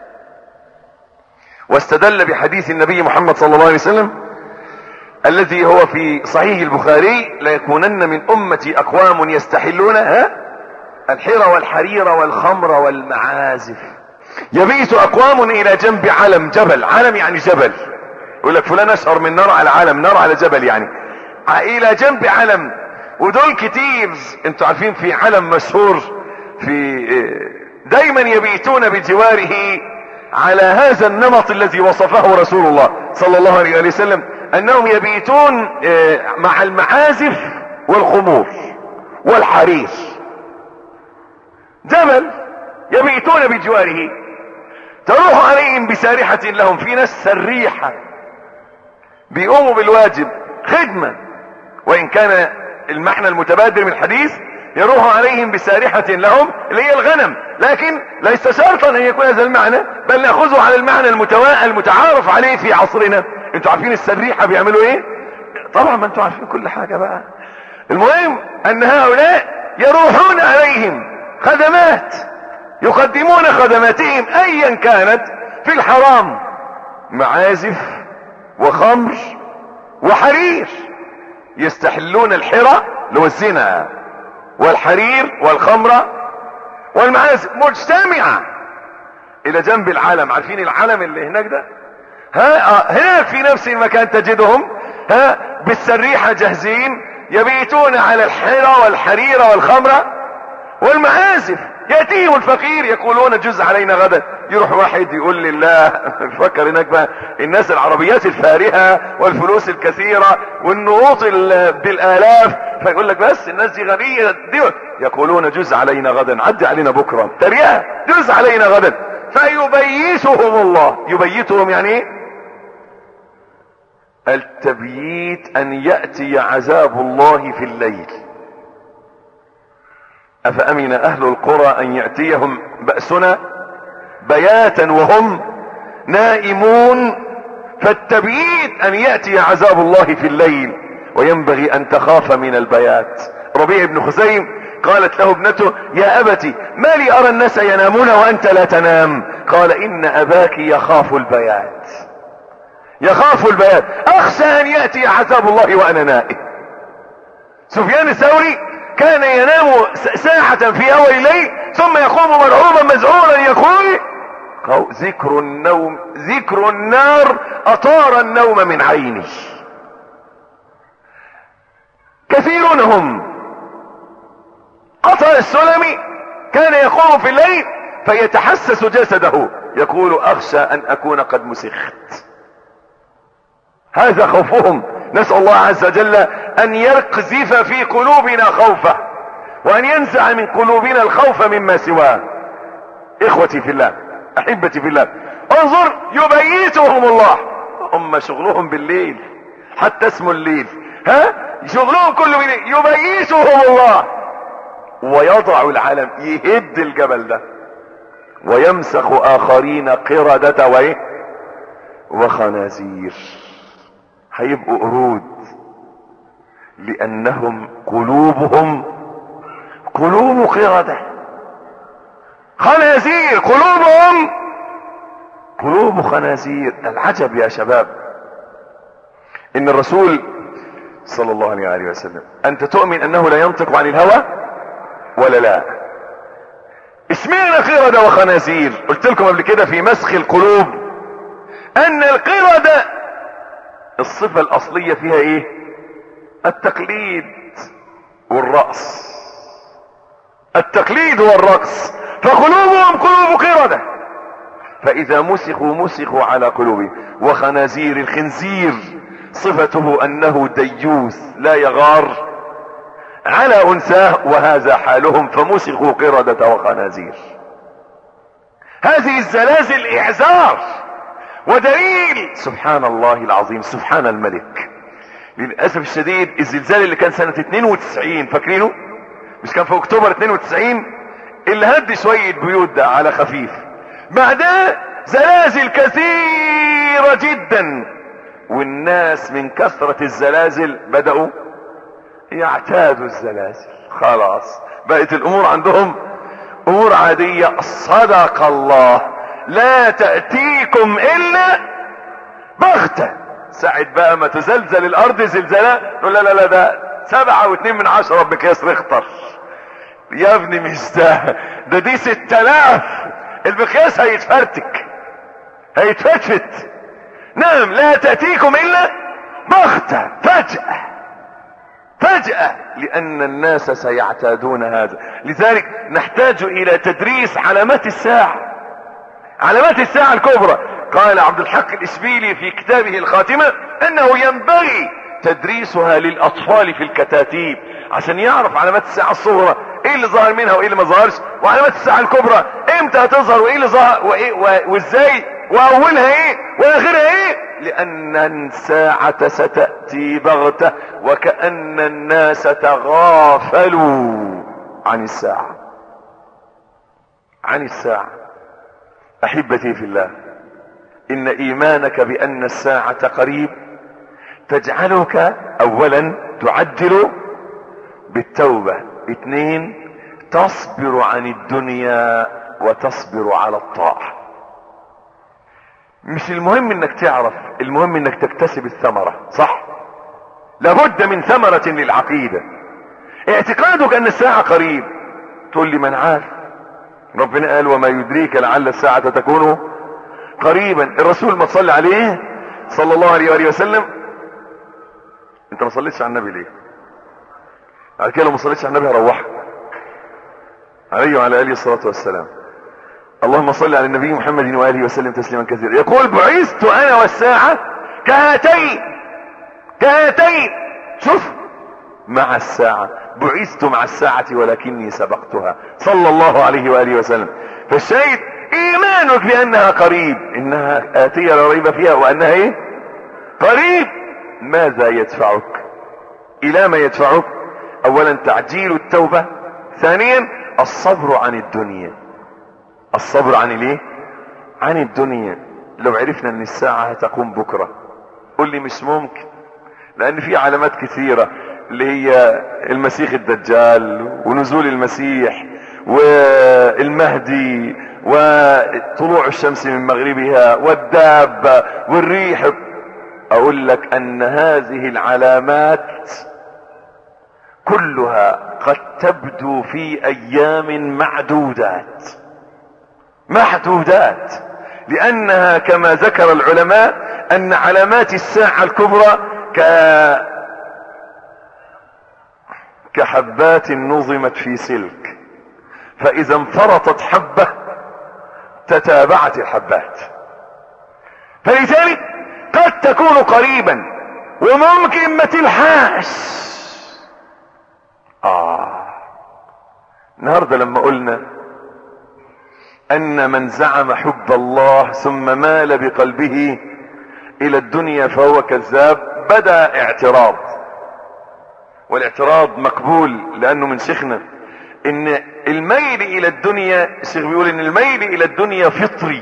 B: واستدل بحديث النبي محمد صلى الله عليه وسلم الذي هو في صحيح البخاري: ليكونن من امتي اقوام يستحلون الحرى والحرير والخمر والمعازف. يبيت اقوام الى جنب علم، جبل، علم يعني جبل، يقول لك فلان اشهر من نار على علم، نار على جبل يعني، الى جنب علم. ودول كتير، انتوا عارفين في علم مشهور في دايما يبيتون بجواره على هذا النمط الذي وصفه رسول الله صلى الله عليه وسلم، انهم يبيتون مع المعازف والخمور والحرير. جبل يبيتون بجواره، تروح عليهم بسارحة لهم، في ناس سريحة بيقوموا بالواجب خدمة، وان كان المعنى المتبادر من الحديث يروح عليهم بسارحة لهم اللي هي الغنم، لكن ليس شرطا ان يكون هذا المعنى، بل نأخذه على المعنى المتعارف عليه في عصرنا. انتوا عارفين السريحة بيعملوا ايه؟ طبعا ما انتوا عارفين كل حاجة بقى. المهم ان هؤلاء يروحون عليهم خدمات، يقدمون خدماتهم ايا كانت في الحرام، معازف وخمر وحرير. يستحلون الحرى اللي هو الزنا، والحرير والخمرة والمعازف مجتمعة الى جنب العلم. عارفين العلم اللي هناك ده؟ هناك في نفس المكان تجدهم بالسريحة جاهزين يبيتون على الحرى والحريرة والخمرة والمعازف. يأتيهم الفقير يقولون جز علينا غدا. يروح واحد يقول لله فكر هناك بقى الناس العربيات الفارهة والفلوس الكثيرة والنقوط بالالاف، فيقول لك بس الناس دي غنية دي. يقولون جز علينا غدا، عدي علينا بكرة، تريقة، جز علينا غدا. فيبيتهم الله. يبيتهم يعني ايه؟ التبييت ان يأتي عذاب الله في الليل. افأمن اهل القرى ان يأتيهم بأسنا بياتا وهم نائمون. فالتبييت ان يأتي عذاب الله في الليل، وينبغي ان تخاف من البيات. ربيع بن خزيم قالت له ابنته يا ابتي ما لي ارى الناس ينامون وانت لا تنام؟ قال ان اباك يخاف البيات. يخاف البيات، اخشى ان يأتي عذاب الله وانا نائم. سفيان الثوري كان ينام ساعة في اول الليل ثم يقوم مرعوبا مذعورا يقول ذكر النار اطار النوم من عيني. كثيرون هم. قطع السلمي كان يقوم في الليل فيتحسس جسده يقول اخشى ان اكون قد مسخت. هذا خوفهم. نسأل الله عز وجل ان يقذف في قلوبنا خوفه وان ينزع من قلوبنا الخوف مما سواه. اخوتي في الله، احبتي في الله، انظر يبيتهم الله. هم شغلهم بالليل، حتى اسمه الليل، شغلهم كله بالليل. يبيتهم الله ويضع العلم، يهد الجبل ده ويمسخ اخرين قردة وايه وخنازير. هيبقوا قرود لانهم قلوبهم قلوب قردة. خنازير قلوبهم قلوب خنازير. العجب يا شباب ان الرسول صلى الله عليه وسلم، انت تؤمن انه لا ينطق عن الهوى ولا لا؟ اسمعنا قردة وخنازير. قلت لكم قبل كده في مسخ القلوب ان القردة الصفة الاصلية فيها ايه؟ التقليد والرقص. التقليد والرقص. فقلوبهم قلوب قردة، فاذا مسخوا على قلوبهم. وخنازير، الخنزير صفته انه ديوث لا يغار على انثاه، وهذا حالهم. فمسخوا قردة وخنازير. هذه الزلازل اعذار ودليل. سبحان الله العظيم، سبحان الملك. للأسف الشديد الزلزال اللي كان سنة 92 فاكرينه؟ مش كان في اكتوبر 92 اللي هد شوية بيوت ده على خفيف. بعدها زلازل كثيرة جدا، والناس من كثرة الزلازل بدأوا يعتادوا الزلازل. خلاص بقت الامور عندهم امور عادية. صدق الله، لا تأتيكم الا بغتة. ساعة بقى ما تزلزل الارض زلزالة نقول لا ده 7.2 بقياس ريختر. يا ابني مش ده دي 6000. البقياس هيتفرتك، هيتفتفت. نعم، لا تأتيكم الا بغتة، فجأة، لان الناس سيعتادون هذا. لذلك نحتاج الى تدريس علامات الساعة، علامات الساعة الكبرى. قال عبد الحق الإشبيلي في كتابه الخاتمة انه ينبغي تدريسها للاطفال في الكتاتيب عشان يعرف علامات الساعة الصغرى ايه اللي ظهر منها وايه اللي ما ظهرش، وعلامات الساعة الكبرى امتى هتظهر وايه اللي ظهر وايه وازاي، واولها ايه واخرها ايه. لان الساعة ستأتي بغتة وكأن الناس تغافلوا عن الساعة. عن الساعة. احبتي في الله، ان ايمانك بان الساعة قريب تجعلك اولا تعجل بالتوبة، 2 تصبر عن الدنيا وتصبر على الطاعة. مش المهم انك تعرف، المهم انك تكتسب الثمرة. صح؟ لابد من ثمرة للعقيدة. اعتقادك ان الساعة قريب، تقول لي من عارف، ربنا قال وما يدريك لعل الساعة تكون قريبا. الرسول ما تصلي عليه صلى الله عليه وآله وسلم. انت ما صليتش على النبي ليه؟ على كده لو ما صليتش على النبي هروحك عليه وعلى آله الصلاة والسلام. اللهم صل على النبي محمد وآله وسلم تسليما كثيرا. يقول بعثت انا والساعة كهاتين شوف مع الساعة، بعثت مع الساعة ولكني سبقتها صلى الله عليه وآله وسلم. فالشاهد ايمانك بانها قريب، انها آتية لا ريب فيها، وانها ايه؟ قريب. ماذا يدفعك؟ الى ما يدفعك؟ اولا تعجيل التوبة، ثانيا الصبر عن الدنيا. الصبر عن الايه؟ عن الدنيا. لو عرفنا ان الساعة هتقوم بكرة، قل لي مش ممكن، لان في علامات كثيرة اللي هي المسيح الدجال ونزول المسيح والمهدي وطلوع الشمس من مغربها والدابة والريح. اقول لك ان هذه العلامات كلها قد تبدو في ايام معدودات، لانها كما ذكر العلماء ان علامات الساعة الكبرى كحبات نظمت في سلك، فاذا انفرطت حبة تتابعت الحبات. فلذلك قد تكون قريبا وممكن ما تلحقش. النهاردة لما قلنا ان من زعم حب الله ثم مال بقلبه الى الدنيا فهو كذاب، بدأ اعتراض، والاعتراض مقبول لانه من شيخنا ان الميل الى الدنيا، الشيخ بيقول ان الميل الى الدنيا فطري،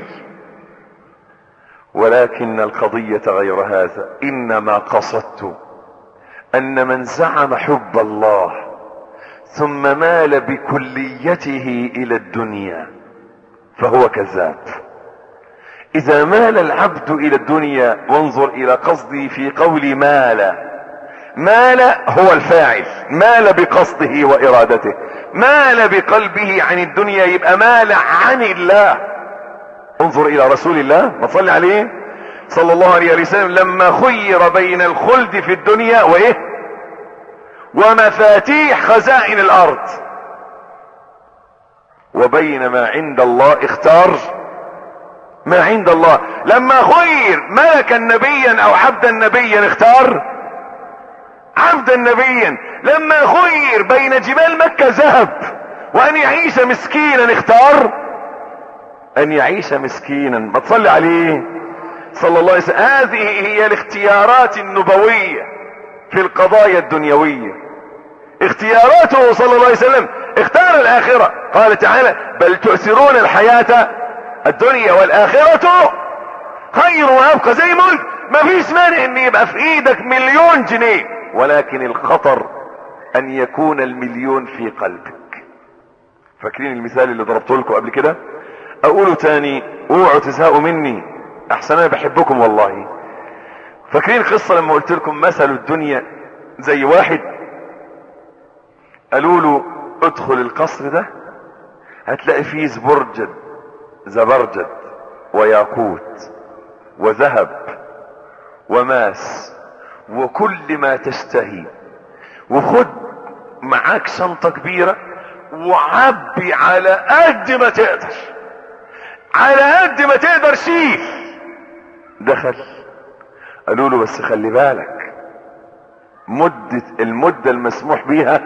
B: ولكن القضية غير هذا. انما قصدت ان من زعم حب الله ثم مال بكليته الى الدنيا فهو كذاب. اذا مال العبد الى الدنيا، وانظر الى قصدي في قولي مال هو الفاعل، مال بقصده وارادته، مال بقلبه عن الدنيا يبقى مال عن الله. انظر الى رسول الله ما صلي عليه صلى الله عليه وسلم لما خير بين الخلد في الدنيا ومفاتيح خزائن الارض وبين ما عند الله، اختار ما عند الله. لما خير ملكا نبيا او عبدا نبيا اختار عبدا نبيا. لما خير بين جبال مكة ذهب وان يعيش مسكينا اختار ان يعيش مسكينا. ما تصلي عليه صلى الله عليه وسلم. هذه هي الاختيارات النبوية في القضايا الدنيوية. اختياراته صلى الله عليه وسلم اختار الاخرة. قال تعالى بل تؤثرون الحياة الدنيا والاخرة خير وابقى. زي ما قلت مفيش مانع ان يبقى في ايدك 1,000,000 جنيه، ولكن الخطر ان يكون 1,000,000 في قلبك. فاكرين المثال اللي ضربته لكم قبل كده؟ اقوله تاني اوعوا تزهقوا مني احسن انا بحبكم والله. فاكرين قصة لما قلت لكم مثل الدنيا زي واحد قالوا له ادخل القصر ده هتلاقي فيه زبرجد وياقوت وذهب وماس وكل ما تشتهي، وخد معاك شنطة كبيرة وعبي على قد ما تقدر شيل. دخل قالوا له بس خلي بالك المدة المسموح بيها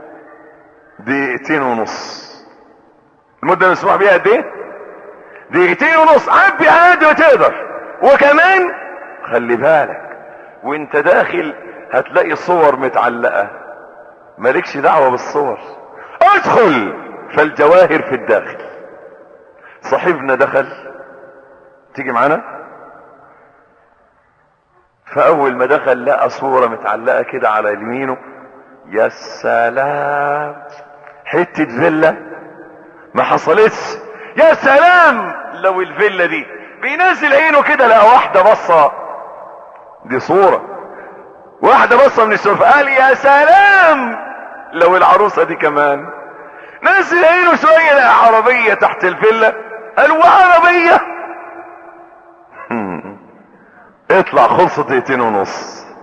B: 2.5 دقيقة. المدة المسموح بيها قد ايه؟ 2.5 دقيقة. عبي على قد ما تقدر، وكمان خلي بالك وانت داخل هتلاقي صور متعلقة، مالكش دعوة بالصور، ادخل فالجواهر في الداخل. صاحبنا دخل، تيجي معانا؟ فاول ما دخل لقى صورة متعلقة كده على يمينه. يا سلام، حتة فيلا ما حصلتش. يا سلام لو الفيلا دي. بينزل عينه كده لقى واحدة بصة، دي صورة واحدة بصة من السوف، قال يا سلام لو العروسة دي كمان. نزل عينه شوية لقى عربية تحت الفيلا، قال وعربية اطلع خلصت 2.5 دقيقة.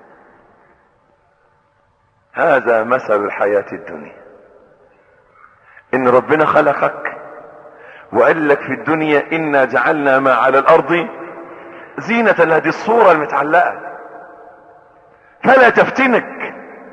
B: هذا مثل الحياة الدنيا، ان ربنا خلقك وقال لك في الدنيا انا جعلنا ما على الارض زينة، هذه الصورة المتعلقة، فلا تفتنك.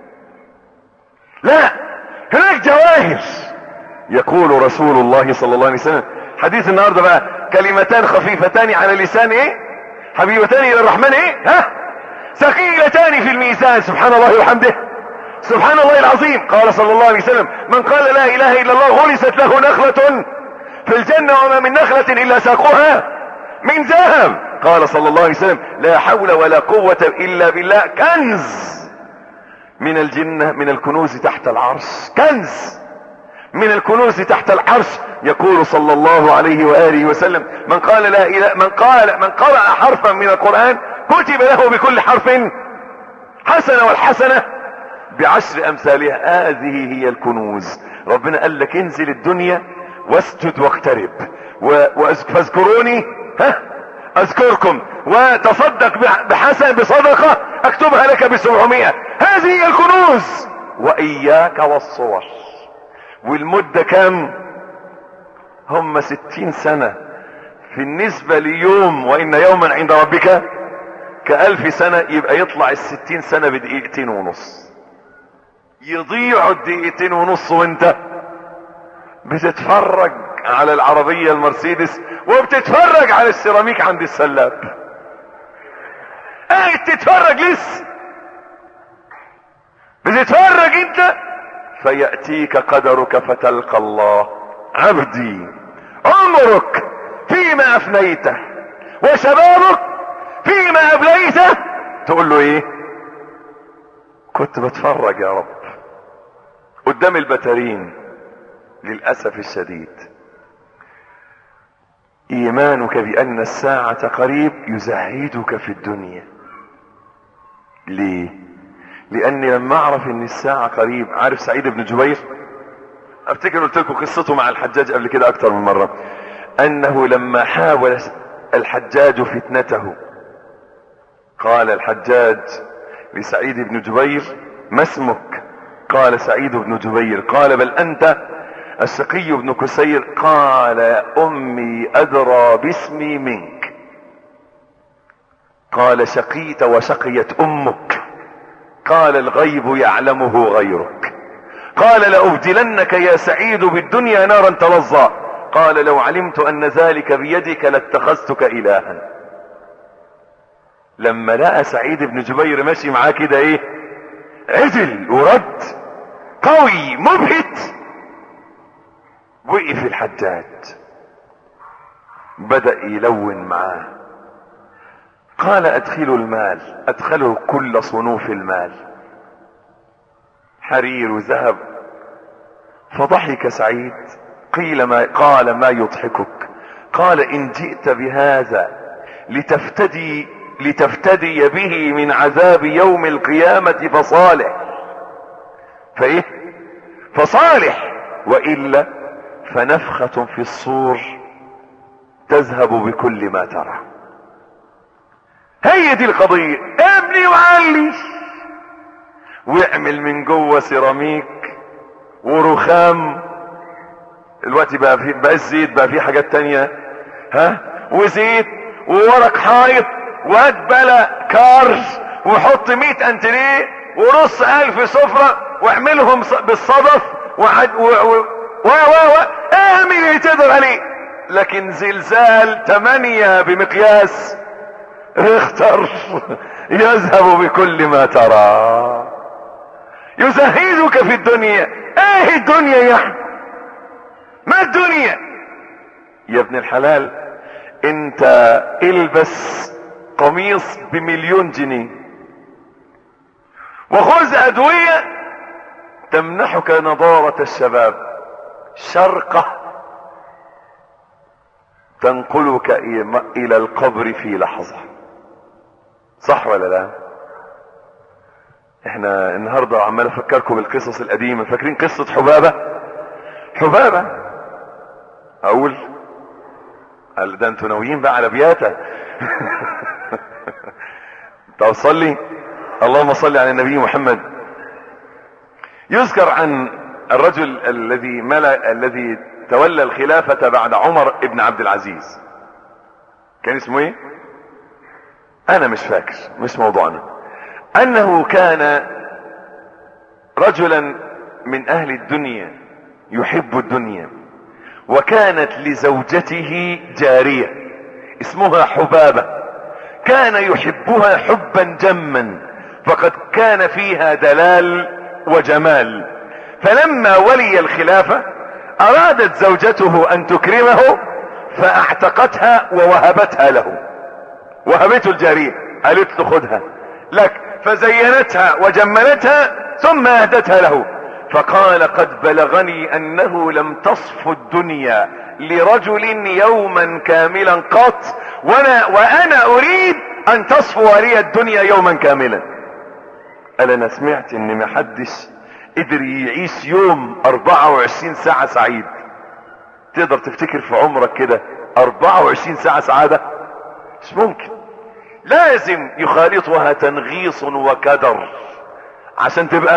B: لا، هناك جواهر. يقول رسول الله صلى الله عليه وسلم، حديث النهارده بقى، كلمتان خفيفتان على اللسان ايه، حبيبتان الى الرحمن ايه، ثقيلتان في الميزان، سبحان الله وبحمده سبحان الله العظيم. قال صلى الله عليه وسلم، من قال لا اله الا الله غرست له نخلة في الجنة وما من نخلة الا ساقها من ذهب. قال صلى الله عليه وسلم، لا حول ولا قوة الا بالله، كنز من الجنة من الكنوز تحت العرش، كنز من الكنوز تحت العرش. يقول صلى الله عليه وآله وسلم، من قال لا اله، من قرأ حرفا من القرآن كتب له بكل حرف حسنة، والحسنة ب10 امثالها. هذه هي الكنوز. ربنا قال لك انزل الدنيا واسجد واقترب فاذكروني اذكركم، وتصدق بصدقة اكتبها لك ب700. هذه هي الكنوز. واياك والصور. والمدة كم؟ هم 60 سنة في النسبة ليوم، وان يوما عند ربك ك1000 سنة. يبقى يطلع 60 سنة ب2.5 دقيقة، يضيعوا 2.5 دقيقة وانت بتتفرج على العربية المرسيدس وبتتفرج على السيراميك عند السلاب، قاعد تتفرج لسه، بتتفرج انت. فيأتيك قدرك فتلقى الله، عبدي عمرك فيما افنيته وشبابك فيما ابليته. تقول له ايه؟ كنت بتفرج يا رب قدام البتارين. للأسف الشديد ايمانك بان الساعة قريب يزهدك في الدنيا. ليه؟ لاني لما اعرف ان الساعة قريب، عارف سعيد بن جبير؟ افتكر قلت لكم قصته مع الحجاج قبل كده اكتر من مرة، انه لما حاول الحجاج فتنته قال الحجاج لسعيد بن جبير، ما اسمك؟ قال سعيد بن جبير. قال بل انت الشقي بن كسير. قال امي ادرى باسمي منك. قال شقيت وشقيت امك. قال الغيب يعلمه غيرك. قال لأبدلنك يا سعيد بالدنيا نارا تلظى. قال لو علمت ان ذلك بيدك لاتخذتك الها. لما لقى سعيد بن جبير ماشي معاه كده ايه، عدل ورد قوي مبهت، وقف الحجاج بدأ يلون معاه. قال ادخلوا المال، ادخلوا كل صنوف المال، حرير ذهب. فضحك سعيد. قال ما يضحكك؟ قال ان جئت بهذا لتفتدي به من عذاب يوم القيامة فصالح. فايه؟ فصالح، وإلا فنفخة في الصور تذهب بكل ما ترى. هي دي القضية. ابني وعلي، واعمل من جوه سيراميك ورخام. دلوقتي بقى الزيت بقى في حاجات تانية، وزيت وورق حائط وادبلة كارز، وحط 100 انتريه ورص 1000 سفرة واعملهم بالصدف اعمل اللي تقدر عليه. لكن زلزال 8 بمقياس ريختر يذهب بكل ما ترى. يزهدك في الدنيا. ايه الدنيا يعني؟ ما الدنيا يا ابن الحلال؟ انت البس قميص ب1,000,000 جنيه وخذ ادوية تمنحك نضارة الشباب، شرقة تنقلك الى القبر في لحظة. صح ولا لا؟ احنا النهاردة عمال افكركم بالقصص القديمة. فاكرين قصة حبابة؟ حبابة. اقول قال ده انتوا ناويين بقى على بياتا. طب صلي، اللهم صل على النبي محمد. يذكر عن الرجل الذي تولى الخلافة بعد عمر ابن عبد العزيز، كان اسمه ايه؟ انا مش فاكر، مش موضوعنا. انه كان رجلا من اهل الدنيا يحب الدنيا، وكانت لزوجته جارية اسمها حبابة، كان يحبها حبا جما، فقد كان فيها دلال وجمال. فلما ولي الخلافة ارادت زوجته ان تكرمه فاعتقتها ووهبتها له، وهبته الجارية، قالت له خدها لك، فزينتها وجملتها ثم اهدتها له. فقال قد بلغني انه لم تصف الدنيا لرجل يوما كاملا قط، وانا اريد ان تصفو لي الدنيا يوما كاملا. قال انا سمعت ان محدش قدر يعيش يوم 24 ساعة سعيد. تقدر تفتكر في عمرك كده 24 ساعة سعادة؟ مش ممكن، لازم يخالطها تنغيص وكدر عشان تبقى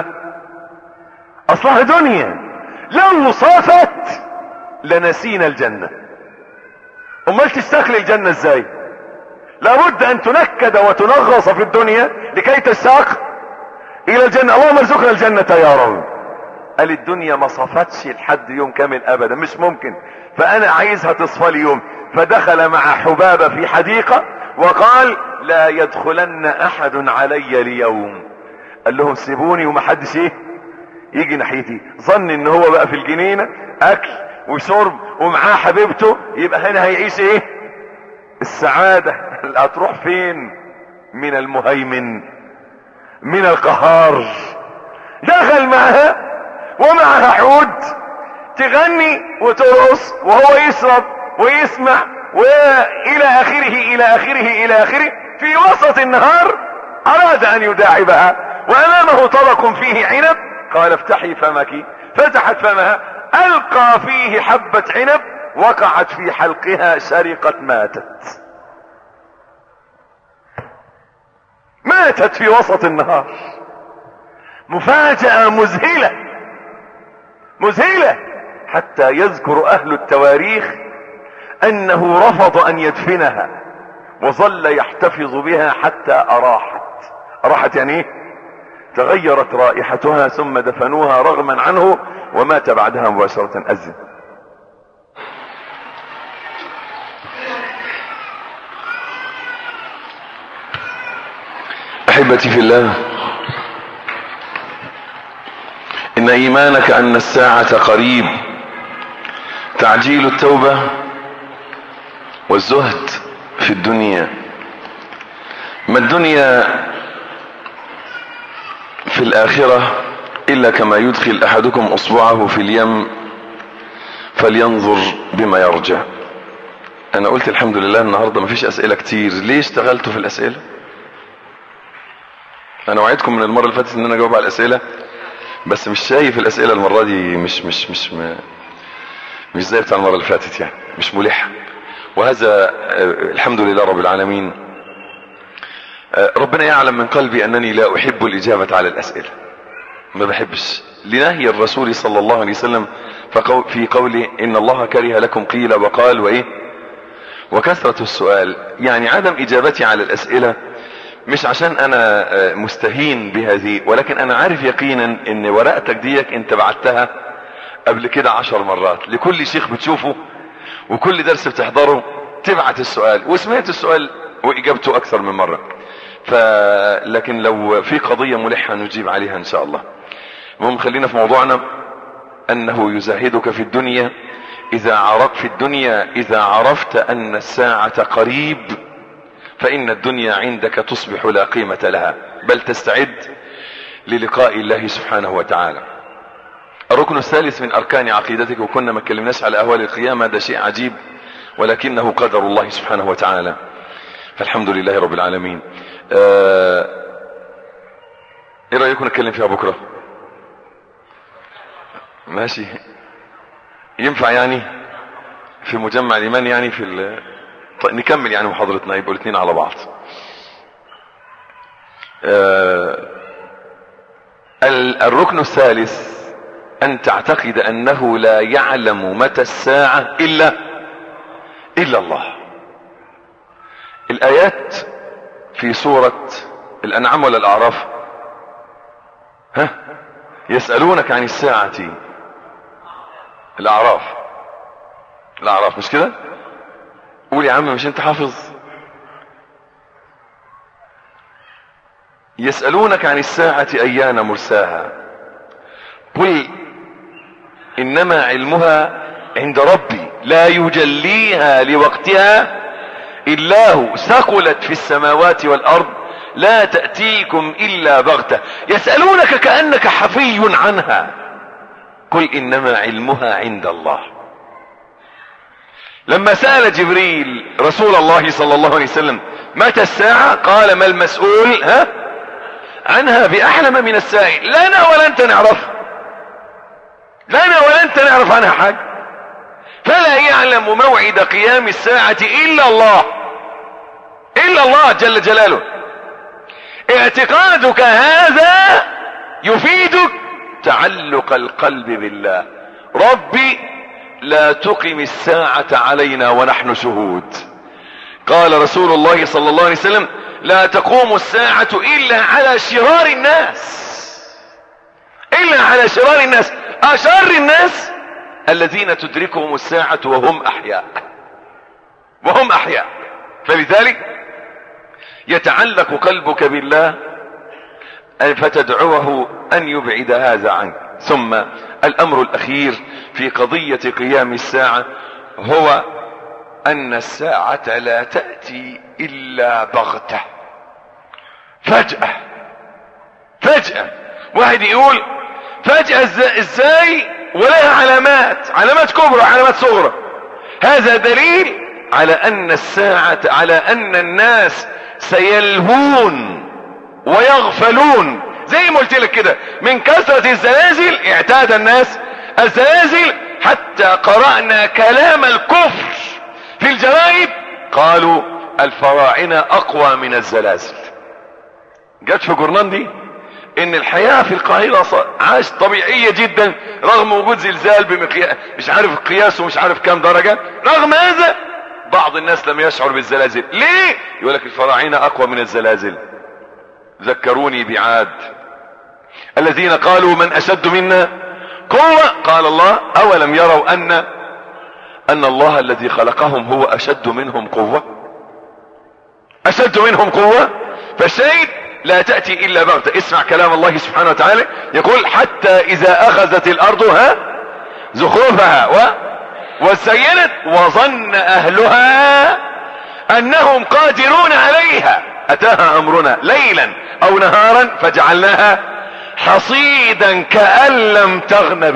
B: اصلها دنيا. لو صافت لنسينا الجنة، امال تستخل الجنة ازاي؟ لابد ان تنكد وتنغص في الدنيا لكي تشتاق الى الجنة. اللهم ارزقنا الجنة يا رب. قال الدنيا ما صفتش لحد يوم كامل ابدا، مش ممكن، فانا عايزها تصفى لي يوم. فدخل مع حبابة في حديقة وقال لا يدخلن احد علي اليوم. قال لهم سيبوني ومحدش يجي ناحيتي. ظن ان هو بقى في الجنينة اكل وشرب ومعاه حبيبته، يبقى هنا هيعيش السعادة. هتروح فين من المهيمن من القهار؟ دخل معها ومعها عود تغني وترقص وهو يشرب ويسمع والى اخره الى اخره الى اخره. في وسط النهار اراد ان يداعبها وامامه طبق فيه عنب، قال افتحي فمك، فتحت فمها القى فيه حبة عنب، وقعت في حلقها شرقت، ماتت في وسط النهار. مفاجأة مذهلة حتى يذكر اهل التواريخ انه رفض ان يدفنها وظل يحتفظ بها حتى اراحت يعني تغيرت رائحتها، ثم دفنوها رغما عنه ومات بعدها مباشرة. أذن. احبتي في الله، ان ايمانك ان الساعة قريب، تعجيل التوبة والزهد في الدنيا. ما الدنيا في الاخرة الا كما يدخل احدكم اصبعه في اليم فلينظر بما يرجع. انا قلت الحمد لله النهاردة مفيش اسئلة كتير. ليه اشتغلتوا في الاسئلة؟ انا وعدتكم من المرة اللي فاتت ان انا اجاوب على الاسئلة، بس مش شايف الاسئلة المرة دي مش زي بتاع المرة اللي فاتت، يعني مش ملحة. وهذا الحمد لله رب العالمين. ربنا يعلم من قلبي انني لا احب الاجابة على الاسئلة، ما بحبش، لنهي الرسول صلى الله عليه وسلم في قوله ان الله كره لكم قيل وقال وكثرة السؤال. يعني عدم اجابتي على الاسئلة مش عشان انا مستهين بهذه، ولكن انا عارف يقينا ان ورقتك ديك انت بعتها قبل كده 10 مرات لكل شيخ بتشوفه وكل درس بتحضره تبعت السؤال، وسمعت السؤال واجابته اكثر من مرة. لكن لو في قضية ملحة نجيب عليها ان شاء الله. المهم خلينا في موضوعنا. انه يزاهدك في الدنيا اذا عرفت ان الساعة قريب، فان الدنيا عندك تصبح لا قيمة لها، بل تستعد للقاء الله سبحانه وتعالى. الركن الثالث من اركان عقيدتك، وكنا ما اتكلمناش على اهوال القيامة، ده شيء عجيب ولكنه قدر الله سبحانه وتعالى، فالحمد لله رب العالمين. ايه رأيكم نتكلم فيها بكرة؟ ماشي. ينفع يعني في مجمع الإيمان يعني طيب نكمل يعني محاضرتنا، يبقوا الاثنين على بعض. الركن الثالث أن تعتقد أنه لا يعلم متى الساعة إلا الله. الآيات في سورة الأنعام ولا الأعراف؟ يسألونك عن الساعة. الأعراف مش كده؟ قول يا عم، مش انت حافظ؟ يسألونك عن الساعة أيان مرساها قل إنما علمها عند ربي لا يجليها لوقتها إلا هو ثقلت في السماوات والأرض لا تأتيكم إلا بغتة يسألونك كأنك حفي عنها قل إنما علمها عند الله. لما سأل جبريل رسول الله صلى الله عليه وسلم متى الساعة قال ما المسؤول عنها بأحلم من السائل. لنا ولا أنت نعرف عنها حاجة. فلا يعلم موعد قيام الساعة إلا الله جل جلاله. اعتقادك هذا يفيدك تعلق القلب بالله. ربي لا تقم الساعة علينا ونحن شهود. قال رسول الله صلى الله عليه وسلم لا تقوم الساعة إلا على شرار الناس. أشر الناس الذين تدركهم الساعة وهم أحياء. فلذلك يتعلق قلبك بالله فتدعوه أن يبعد هذا عنك. ثم الأمر الأخير في قضية قيام الساعة هو أن الساعة لا تأتي إلا بغتة، فجأة. واحد يقول فجأة ازاي ولها علامات كبرى علامات صغرى. هذا دليل على أن الساعة على أن الناس سيلهون ويغفلون. زي ما قلت لك كده من كثرة الزلازل اعتاد الناس الزلازل حتى قرأنا كلام الكفر في الجرائد قالوا الفراعنة أقوى من الزلازل. جت في جورنان دي ان الحياة في القاهرة عاش طبيعية جدا رغم وجود زلزال بمقياس مش عارف قياسه مش عارف كام درجة. رغم هذا بعض الناس لم يشعر بالزلازل. ليه؟ يقول لك الفراعنة اقوى من الزلازل. ذكروني بعاد الذين قالوا من اشد منا قوة قال الله اولم يروا ان الله الذي خلقهم هو اشد منهم قوة. فالشيء لا تأتي إلا بغتة. اسمع كلام الله سبحانه وتعالى يقول حتى إذا أخذت الأرض زخرفها وزينت وظن أهلها أنهم قادرون عليها أتاها أمرنا ليلا أو نهارا فجعلناها حصيدا كأن لم تغن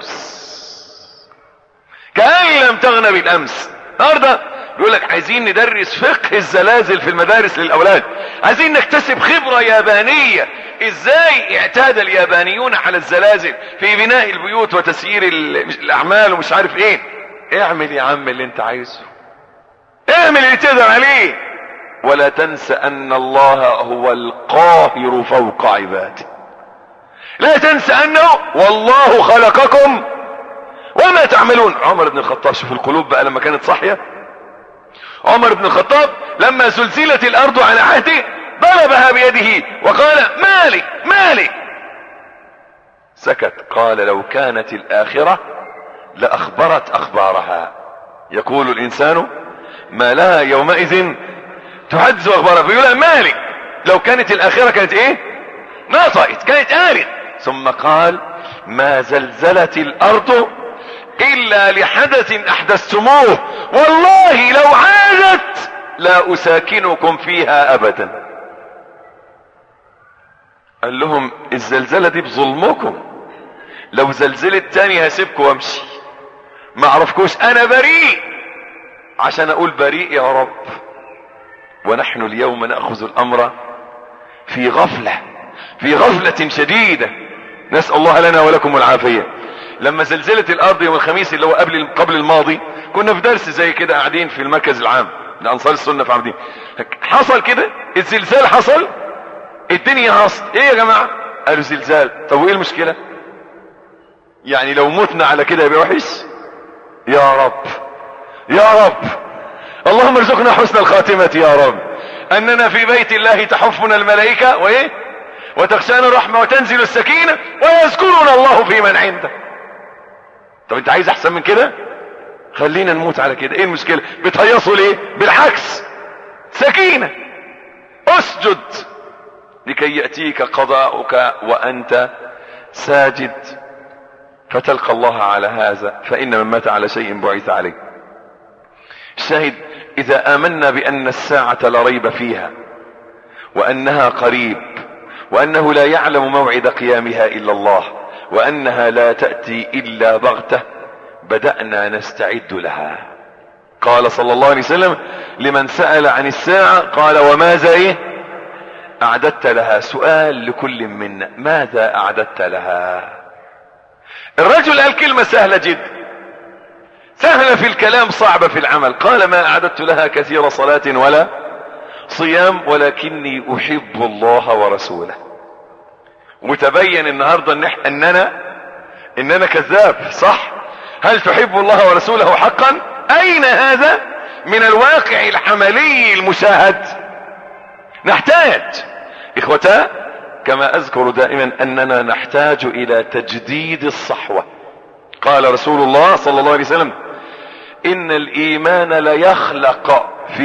B: بالأمس. النهارده بيقول لك عايزين ندرس فقه الزلازل في المدارس للأولاد. عايزين نكتسب خبرة يابانية ازاي اعتاد اليابانيون على الزلازل في بناء البيوت وتسيير الأعمال ومش عارف ايه. اعمل يا عم اللي انت عايزه، اعمل اللي تقدر عليه، ولا تنسى ان الله هو القاهر فوق عباده. لا تنسى انه والله خلقكم وما تعملون. عمر بن الخطاب شوف القلوب بقى لما كانت صاحية. عمر بن الخطاب لما زلزلت الارض على عهده ضربها بيده وقال مالك. سكت. قال لو كانت الآخرة لأخبرت أخبارها. يقول الإنسان ما لها يومئذ تحدث أخبارها. فيقول مالك. لو كانت الآخرة كانت ايه؟ نطقت، كانت قالت. ثم قال ما زلزلت الأرض إلا لحدث أحدثتموه والله لو عادت لا أساكنكم فيها أبدا. قال لهم الزلزلة دي بظلمكم، لو زلزلت تاني هسيبكم وامشي ما اعرفكوش. انا بريء عشان اقول بريء يا رب. ونحن اليوم نأخذ الامر في غفلة شديدة. نسأل الله لنا ولكم العافية. لما زلزلة الارض يوم الخميس اللي هو قبل الماضي، كنا في درس زي كده قاعدين في المركز العام لانصار السنة في عابدين، حصل كده الزلزال، حصل الدنيا هصت. ايه يا جماعة؟ قالوا زلزال. طب وايه المشكلة؟ يعني لو متنا على كده يبقى وحش؟ يا رب يا رب اللهم ارزقنا حسن الخاتمة يا رب، اننا في بيت الله تحفنا الملائكة وايه وتخشانا الرحمة وتنزل السكينة ويذكرنا الله في من عنده. طب انت عايز احسن من كده؟ خلينا نموت على كده. ايه المشكلة؟ بتهيصوا ليه؟ بالعكس، سكينة. اسجد لكي يأتيك قضاؤك وانت ساجد فتلقى الله على هذا، فإن من مات على شيء بعث عليه. الشاهد: إذا آمنا بأن الساعة لا ريب فيها وأنها قريب وأنه لا يعلم موعد قيامها إلا الله وأنها لا تأتي إلا بغتة، بدأنا نستعد لها. قال صلى الله عليه وسلم لمن سأل عن الساعة قال: وماذا أعددت لها؟ سؤال لكل منا: ماذا أعددت لها؟ الرجل قال كلمة سهلة جدا، سهلة في الكلام صعبة في العمل. قال: ما أعددت لها كثير صلاة ولا صيام ولكني أحب الله ورسوله. وتبين النهاردة إننا كذاب، صح؟ هل تحب الله ورسوله حقا؟ أين هذا من الواقع العملي المشاهد؟ نحتاج إخوتا كما أذكر دائما أننا نحتاج إلى تجديد الصحوة. قال رسول الله صلى الله عليه وسلم: إن الإيمان ليخلق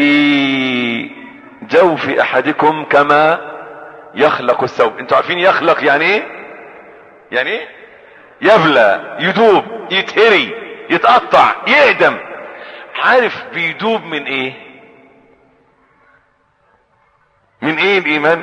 B: في جوف أحدكم كما يخلق الثوب. انتوا عارفين يخلق يعني ايه؟ يعني ايه؟ يبلى، يدوب، يتهري، يتقطع، يهدم. عارف بيدوب من ايه؟ من ايه الإيمان؟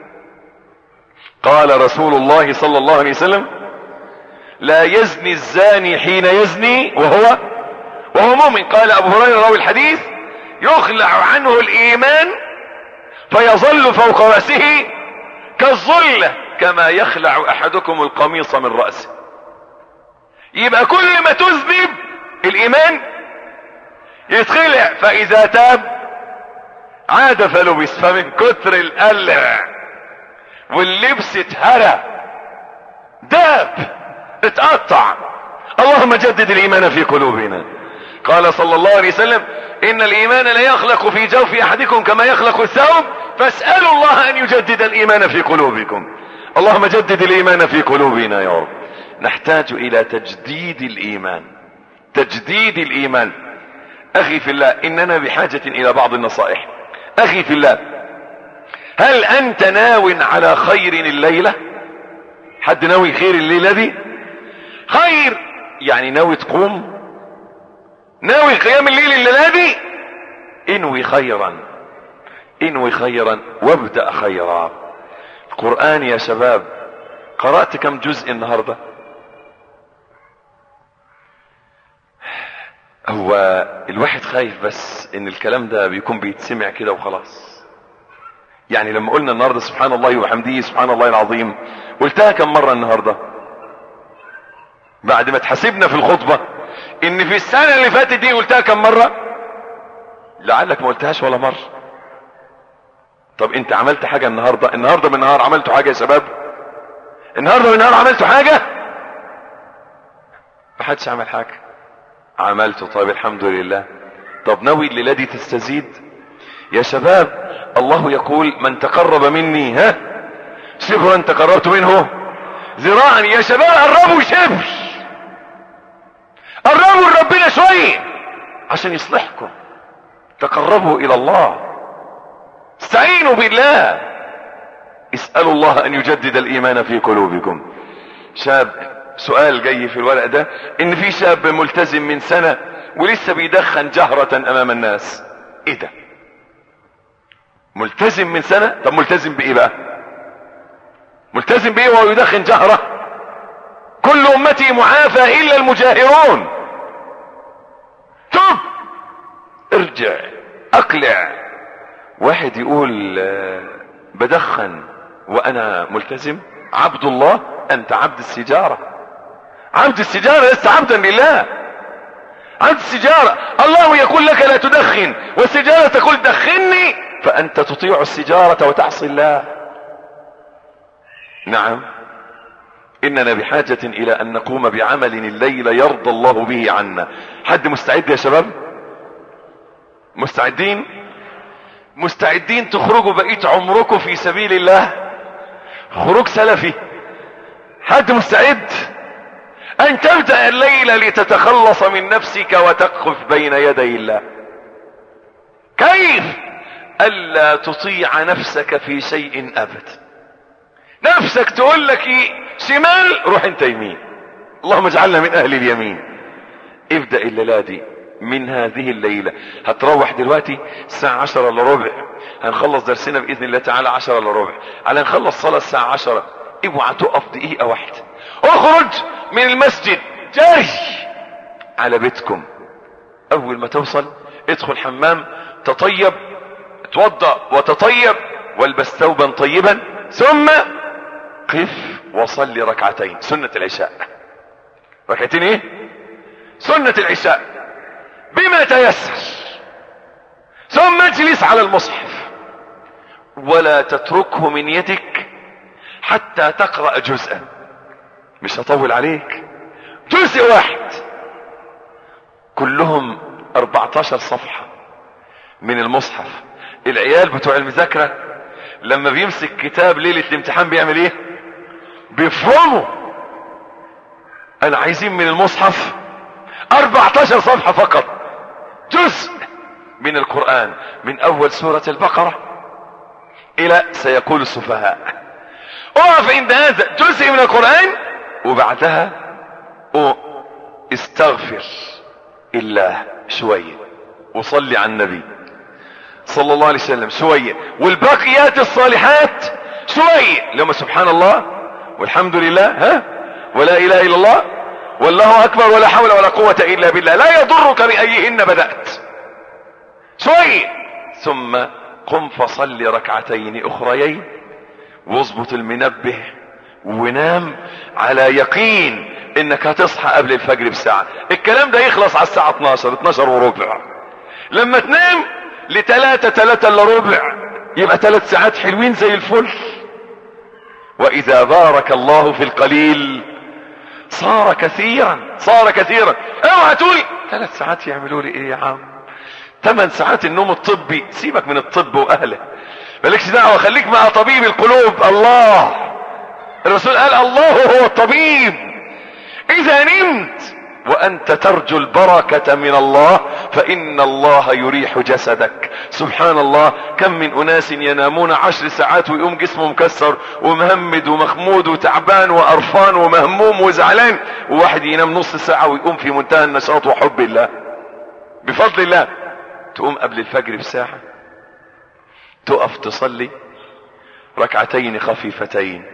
B: قال رسول الله صلى الله عليه وسلم: لا يزني الزاني حين يزني وهو مؤمن. قال أبو هريرة راوي الحديث: يخلع عنه الإيمان فيظل فوق رأسه كالظلة كما يخلع أحدكم القميص من رأسه. يبقى كل ما تذنب الإيمان يتخلع، فإذا تاب عاد فلبس. فمن كتر القلع واللبس اتهرى، داب، اتقطع. اللهم جدد الإيمان في قلوبنا. قال صلى الله عليه وسلم: إن الإيمان لا يخلق في جوف أحدكم كما يخلق الثوب، فاسألوا الله أن يجدد الإيمان في قلوبكم. اللهم جدد الإيمان في قلوبنا يا رب. نحتاج إلى تجديد الإيمان، تجديد الإيمان. أخي في الله، إننا بحاجة إلى بعض النصائح. أخي في الله، هل أنت ناو على خير الليلة؟ حد ناوي خير الليلة دي؟ خير يعني ناوي تقوم، ناوي قيام الليل الليلة دي؟ انوي خيرا، انوي خيرا وابدأ خيرا. القرآن يا شباب، قرأت كم جزء النهاردة؟ هو الواحد خايف بس ان الكلام ده بيكون بيتسمع كده وخلاص. يعني لما قلنا النهاردة سبحان الله وبحمده سبحان الله العظيم، قلتها كم مرة النهاردة؟ بعد ما تحاسبنا في الخطبة ان في السنة اللي فاتت دي قلتها كم مرة؟ لعلك ما قلتهاش ولا مرة. طب انت عملت حاجة النهاردة بالنهار عملتوا حاجة يا شباب؟ النهاردة بالنهار عملتوا حاجة؟ ما حدش عمل حاجة. عملته، طيب الحمد لله. طب ناوي الليلة دي تستزيد يا شباب؟ الله يقول: من تقرب مني شبرا تقربت منه ذراعا. يا شباب قربوا شبر، قربوا لربنا شوية عشان يصلحكم. تقربوا الى الله، استعينوا بالله، اسألوا الله ان يجدد الايمان في قلوبكم. شاب، سؤال جاي في الورق ده، ان في شاب ملتزم من سنة ولسه بيدخن جهرة امام الناس. ايه ده؟ ملتزم من سنة؟ طب ملتزم بايه بقى؟ ملتزم بايه وهو يدخن جهرة؟ كل امتي معافى الا المجاهرون. تب، ارجع، اقلع. واحد يقول بدخن وانا ملتزم. عبد الله، انت عبد السجارة، عبد السجارة لست عبدا لله. عبد السجارة الله يقول لك لا تدخن، والسجارة تقول دخني، فأنت تطيع السجارة وتعصي الله. نعم، إننا بحاجة إلى أن نقوم بعمل الليل يرضى الله به عنا. حد مستعد يا شباب؟ مستعدين؟ مستعدين تخرجوا بقيت عمركم في سبيل الله، خروج سلفي؟ حد مستعد أن تبدأ الليل لتتخلص من نفسك وتقف بين يدي الله؟ كيف ألا تطيع نفسك في شيء أبدا؟ نفسك تقول لك شمال، روح انت يمين. اللهم اجعلنا من اهل اليمين. ابدأ الليلة دي من هذه الليلة. هتروح دلوقتي الساعة 10 الا ربع، هنخلص درسنا بإذن الله تعالى 10 الا ربع، على نخلص صلاة الساعة 10. اوعى تقف دقيقة واحدة. اخرج من المسجد جري على بيتكم. اول ما توصل ادخل حمام، تطيب، اتوضأ وتطيب، والبس ثوبا طيبا، ثم قف وصلي ركعتين سنة العشاء. ركعتين ايه؟ سنة العشاء بما تيسر. ثم اجلس على المصحف ولا تتركه من يدك حتى تقرأ جزءا. مش هطول عليك، جزء واحد، كلهم 14 صفحة من المصحف. العيال بتوع المذاكرة لما بيمسك كتاب ليلة الامتحان بيعمل ايه؟ بيفهموا. انا عايزين من المصحف 14 صفحة فقط، جزء من القرآن، من اول سورة البقرة الى سيقول السفهاء. اقف عند هذا جزء من القرآن، وبعدها استغفر الله شوية، وصلي على النبي صلى الله عليه وسلم شوية، والباقيات الصالحات شوية، لما سبحان الله والحمد لله ولا اله الا الله والله اكبر ولا حول ولا قوة الا بالله، لا يضرك بايهن بدأت شوية. ثم قم فصل ركعتين اخريين، واظبط المنبه ونام على يقين انك هتصحى قبل الفجر بساعة. الكلام ده يخلص على الساعة 12 وربع. لما تنام ل3 الا ربع يبقى 3 ساعات حلوين زي الفل. واذا بارك الله في القليل صار كثيرا، صار كثيرا. اوعى تقول 3 ساعات يعملوا لي ايه يا عم؟ 8 ساعات النوم الطبي، سيبك من الطب واهله، مالكش دعوه، خليك مع طبيب القلوب الله. الرسول قال الله هو الطبيب. اذا نمت وانت ترجو البركة من الله فان الله يريح جسدك. سبحان الله، كم من اناس ينامون 10 ساعات ويقوم جسمه مكسر ومهمد ومخمود وتعبان وقرفان ومهموم وزعلان، وواحد ينام نص ساعة ويقوم في منتهى النشاط وحب الله بفضل الله. تقوم قبل الفجر بساعة، تقف تصلي ركعتين خفيفتين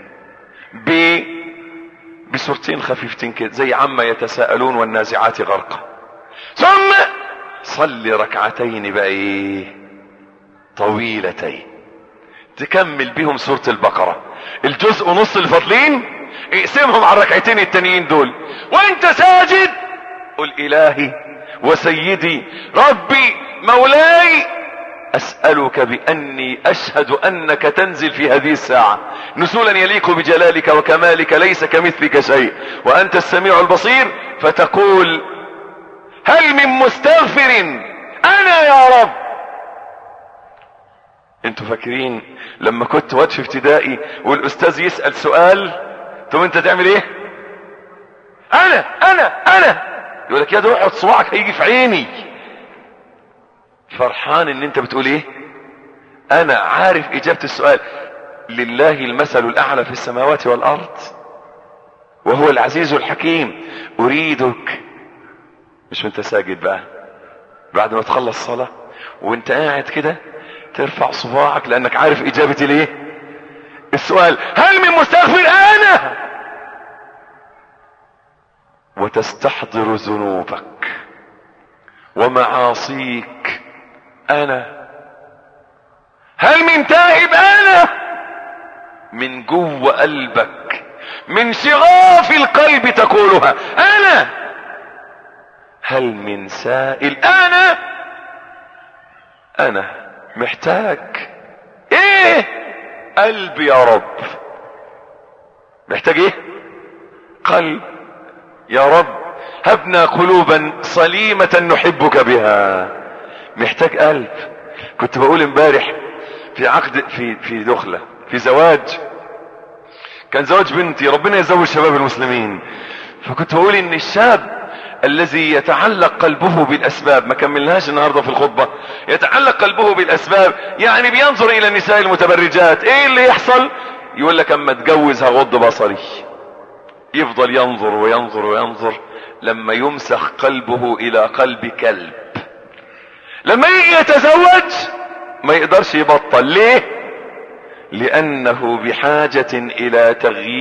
B: بسورتين خفيفتين كده زي عما يتساءلون والنازعات غرقا. ثم صلي ركعتين بقى ايه؟ طويلتين، تكمل بهم سورة البقرة، الجزء ونص الفاضلين اقسمهم على الركعتين التانيين دول، وانت ساجد قل الهي وسيدي ربي مولاي اسألك باني اشهد انك تنزل في هذه الساعة نزولا يليق بجلالك وكمالك، ليس كمثلك شيء وانت السميع البصير، فتقول هل من مستغفر انا يا رب. انتوا فاكرين لما كنت واد في ابتدائي والاستاذ يسأل سؤال ثم انت تعمل ايه؟ انا يقول لك يا ده اقعد صباعك هيجي في عيني. فرحان ان انت بتقول ايه؟ انا عارف اجابة السؤال. لله المثل الاعلى في السماوات والارض وهو العزيز الحكيم. اريدك، مش وانت ساجد بقى، بعد ما تخلص صلاة وانت قاعد كده ترفع صباعك لانك عارف اجابة الايه؟ السؤال هل من مستغفر انا، وتستحضر ذنوبك ومعاصيك انا. هل من تائب انا، من جوه قلبك من شغاف القلب تقولها: انا. هل من سائل؟ انا محتاج ايه؟ قلب يا رب. محتاج ايه؟ قلب. يا رب هبنا قلوبا صليمة نحبك بها. محتاج قلب. كنت بقول امبارح في عقد، في دخلة، في زواج، كان زواج بنتي، ربنا يزوج شباب المسلمين. فكنت بقول ان الشاب الذي يتعلق قلبه بالاسباب، ما كملناش النهاردة في الخطبة، يتعلق قلبه بالاسباب، يعني بينظر الى النساء المتبرجات، ايه اللي يحصل؟ يقول لك اما اتجوز هغض بصري. يفضل ينظر وينظر وينظر لما يمسخ قلبه الى قلب كلب. لما يجي يتزوج ما يقدرش يبطل. ليه؟ لانه بحاجة الى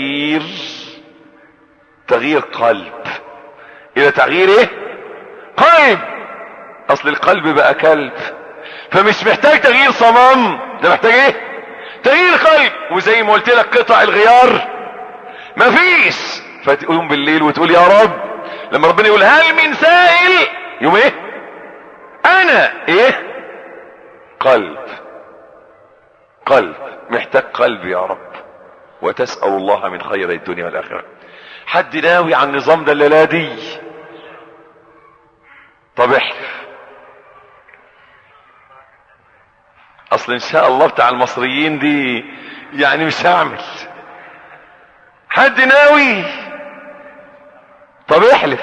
B: تغيير قلب، الى تغيير ايه؟ قلب. اصل القلب بقى كلب، فمش محتاج تغيير صمام، ده محتاج ايه؟ تغيير قلب. وزي ما قلت لك قطع الغيار مفيش، فتقوم بالليل وتقول يا رب. لما ربنا يقول هل من سائل، يوم ايه؟ انا ايه؟ قلب محتاج قلب يا رب. وتسأل الله من خير الدنيا والآخرة. حد ناوي عن النظام ده الليلة دي؟ طب احلف. اصل ان شاء الله بتاع المصريين دي يعني مش هعمل. حد ناوي؟ طب احلف.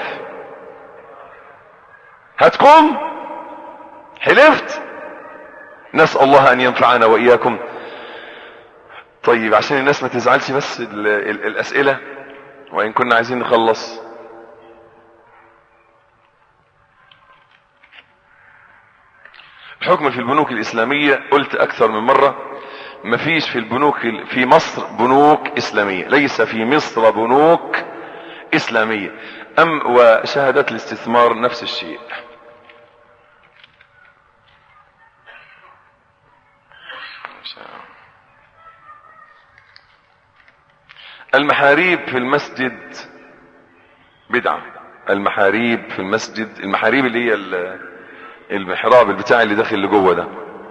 B: هتقوم؟ حلفت؟ نسأل الله ان ينفعنا واياكم. طيب عشان الناس ما تزعلش بس الاسئلة، وان كنا عايزين نخلص. الحكم في البنوك الاسلامية، قلت اكثر من مرة مفيش في البنوك في مصر بنوك اسلامية، ليس في مصر بنوك اسلامية. وشهادات الاستثمار نفس الشيء. المحاريب في المسجد بدعة. المحاريب في المسجد، المحاريب اللي هي المحراب البتاع اللي داخل لجوه ده.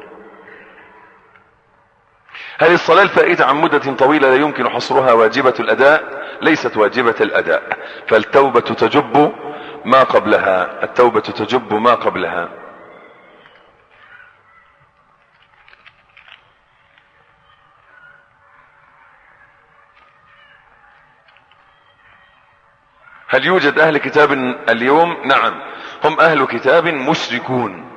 B: هل الصلاة الفائتة عن مدة طويلة لا يمكن حصرها واجبة الأداء؟ ليست واجبة الأداء، فالتوبة تجب ما قبلها. التوبة تجب ما قبلها. هل يوجد أهل كتاب اليوم؟ نعم، هم أهل كتاب مشركون.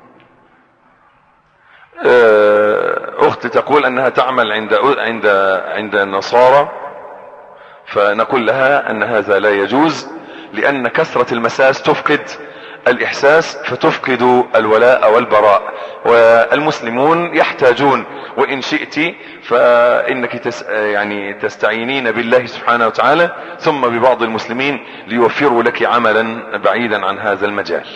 B: أختي تقول أنها تعمل عند النصارى، فنقول لها أن هذا لا يجوز، لأن كثرة المساس تفقد الإحساس، فتفقد الولاء والبراء، والمسلمون يحتاجون. وإن شئت فإنك تستعينين بالله سبحانه وتعالى ثم ببعض المسلمين ليوفروا لك عملا بعيدا عن هذا المجال.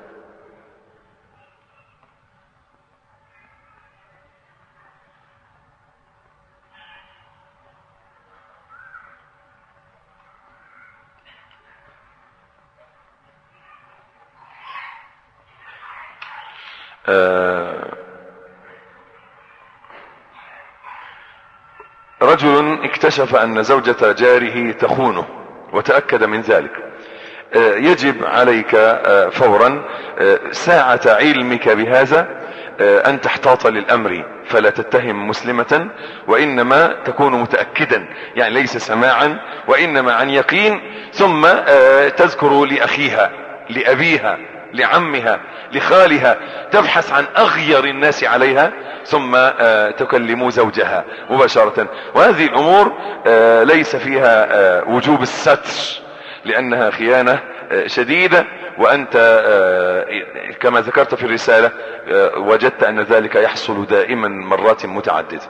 B: رجل اكتشف ان زوجة جاره تخونه وتأكد من ذلك. يجب عليك فورا ساعة علمك بهذا ان تحتاط للامر، فلا تتهم مسلمة، وانما تكون متأكدا، يعني ليس سماعا وانما عن يقين، ثم تذكر لاخيها، لابيها، لعمها، لخالها، تبحث عن اغير الناس عليها، ثم تكلم زوجها مباشرة. وهذه الامور ليس فيها وجوب الستر، لانها خيانة شديدة، وانت كما ذكرت في الرسالة وجدت ان ذلك يحصل دائما مرات متعددة.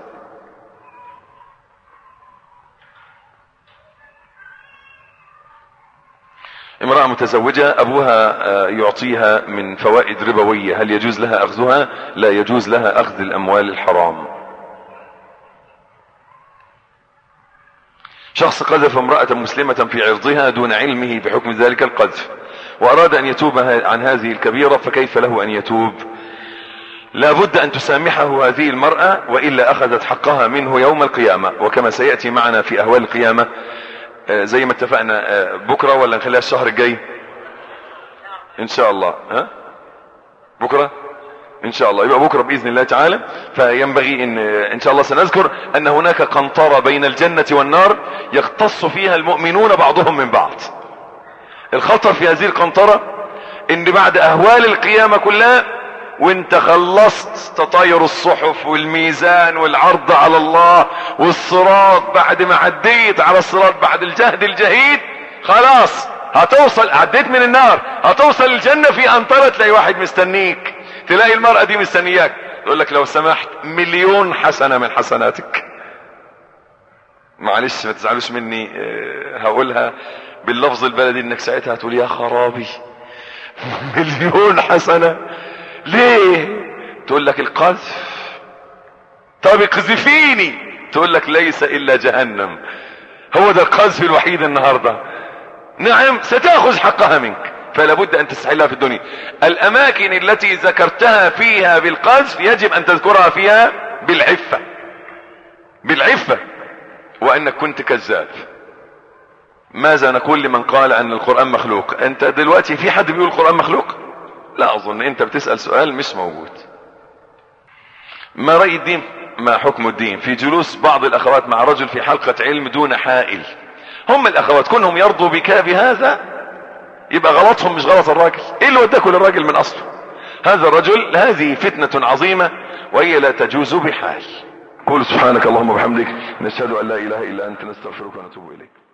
B: امرأة متزوجة ابوها يعطيها من فوائد ربوية، هل يجوز لها اخذها؟ لا يجوز لها اخذ الاموال الحرام. شخص قذف امرأة مسلمة في عرضها دون علمه بحكم ذلك القذف، واراد ان يتوب عن هذه الكبيرة، فكيف له ان يتوب؟ لا بد ان تسامحه هذه المرأة، وإلا اخذت حقها منه يوم القيامة، وكما سيأتي معنا في اهوال القيامة زي ما اتفقنا. بكرة ولا نخليها الشهر الجاي ان شاء الله؟ بكرة ان شاء الله، يبقى بكرة باذن الله تعالى. فينبغي ان شاء الله سنذكر ان هناك قنطرة بين الجنة والنار يختص فيها المؤمنون بعضهم من بعض. الخطر في هذه القنطرة ان بعد اهوال القيامة كلها وانت خلصت تطاير الصحف والميزان والعرض على الله والصراط، بعد ما عديت على الصراط بعد الجهد الجهيد، خلاص هتوصل، عديت من النار، هتوصل الجنة، في قنطرة تلاقي واحد مستنيك، تلاقي المرأة دي مستنياك، تقول لك لو سمحت 1,000,000 حسنة من حسناتك. معلش ما تزعلوش مني، هقولها باللفظ البلدي، انك ساعتها هتقول يا خرابي 1,000,000 حسنة ليه؟ تقول لك القذف. طب اقذفيني، تقول لك ليس الا جهنم. هو ده القذف الوحيد النهاردة. نعم ستأخذ حقها منك، فلا بد ان تستحلها في الدنيا. الاماكن التي ذكرتها فيها بالقذف يجب ان تذكرها فيها بالعفة، بالعفة، وانك كنت كذاب. ماذا نقول لمن قال ان القرآن مخلوق؟ انت دلوقتي في حد بيقول القرآن مخلوق؟ لا اظن، انت بتسأل سؤال مش موجود. ما رأي الدين، ما حكم الدين في جلوس بعض الاخوات مع رجل في حلقة علم دون حائل؟ هم الاخوات كونهم يرضوا بك بهذا يبقى غلطهم مش غلط الراجل. ايه اللي وداكوا للراجل من اصله؟ هذا الرجل، هذه فتنة عظيمة وهي لا تجوز بحال. قول سبحانك اللهم وبحمدك، نشهد ان لا اله الا انت، نستغفرك ونتوب اليك.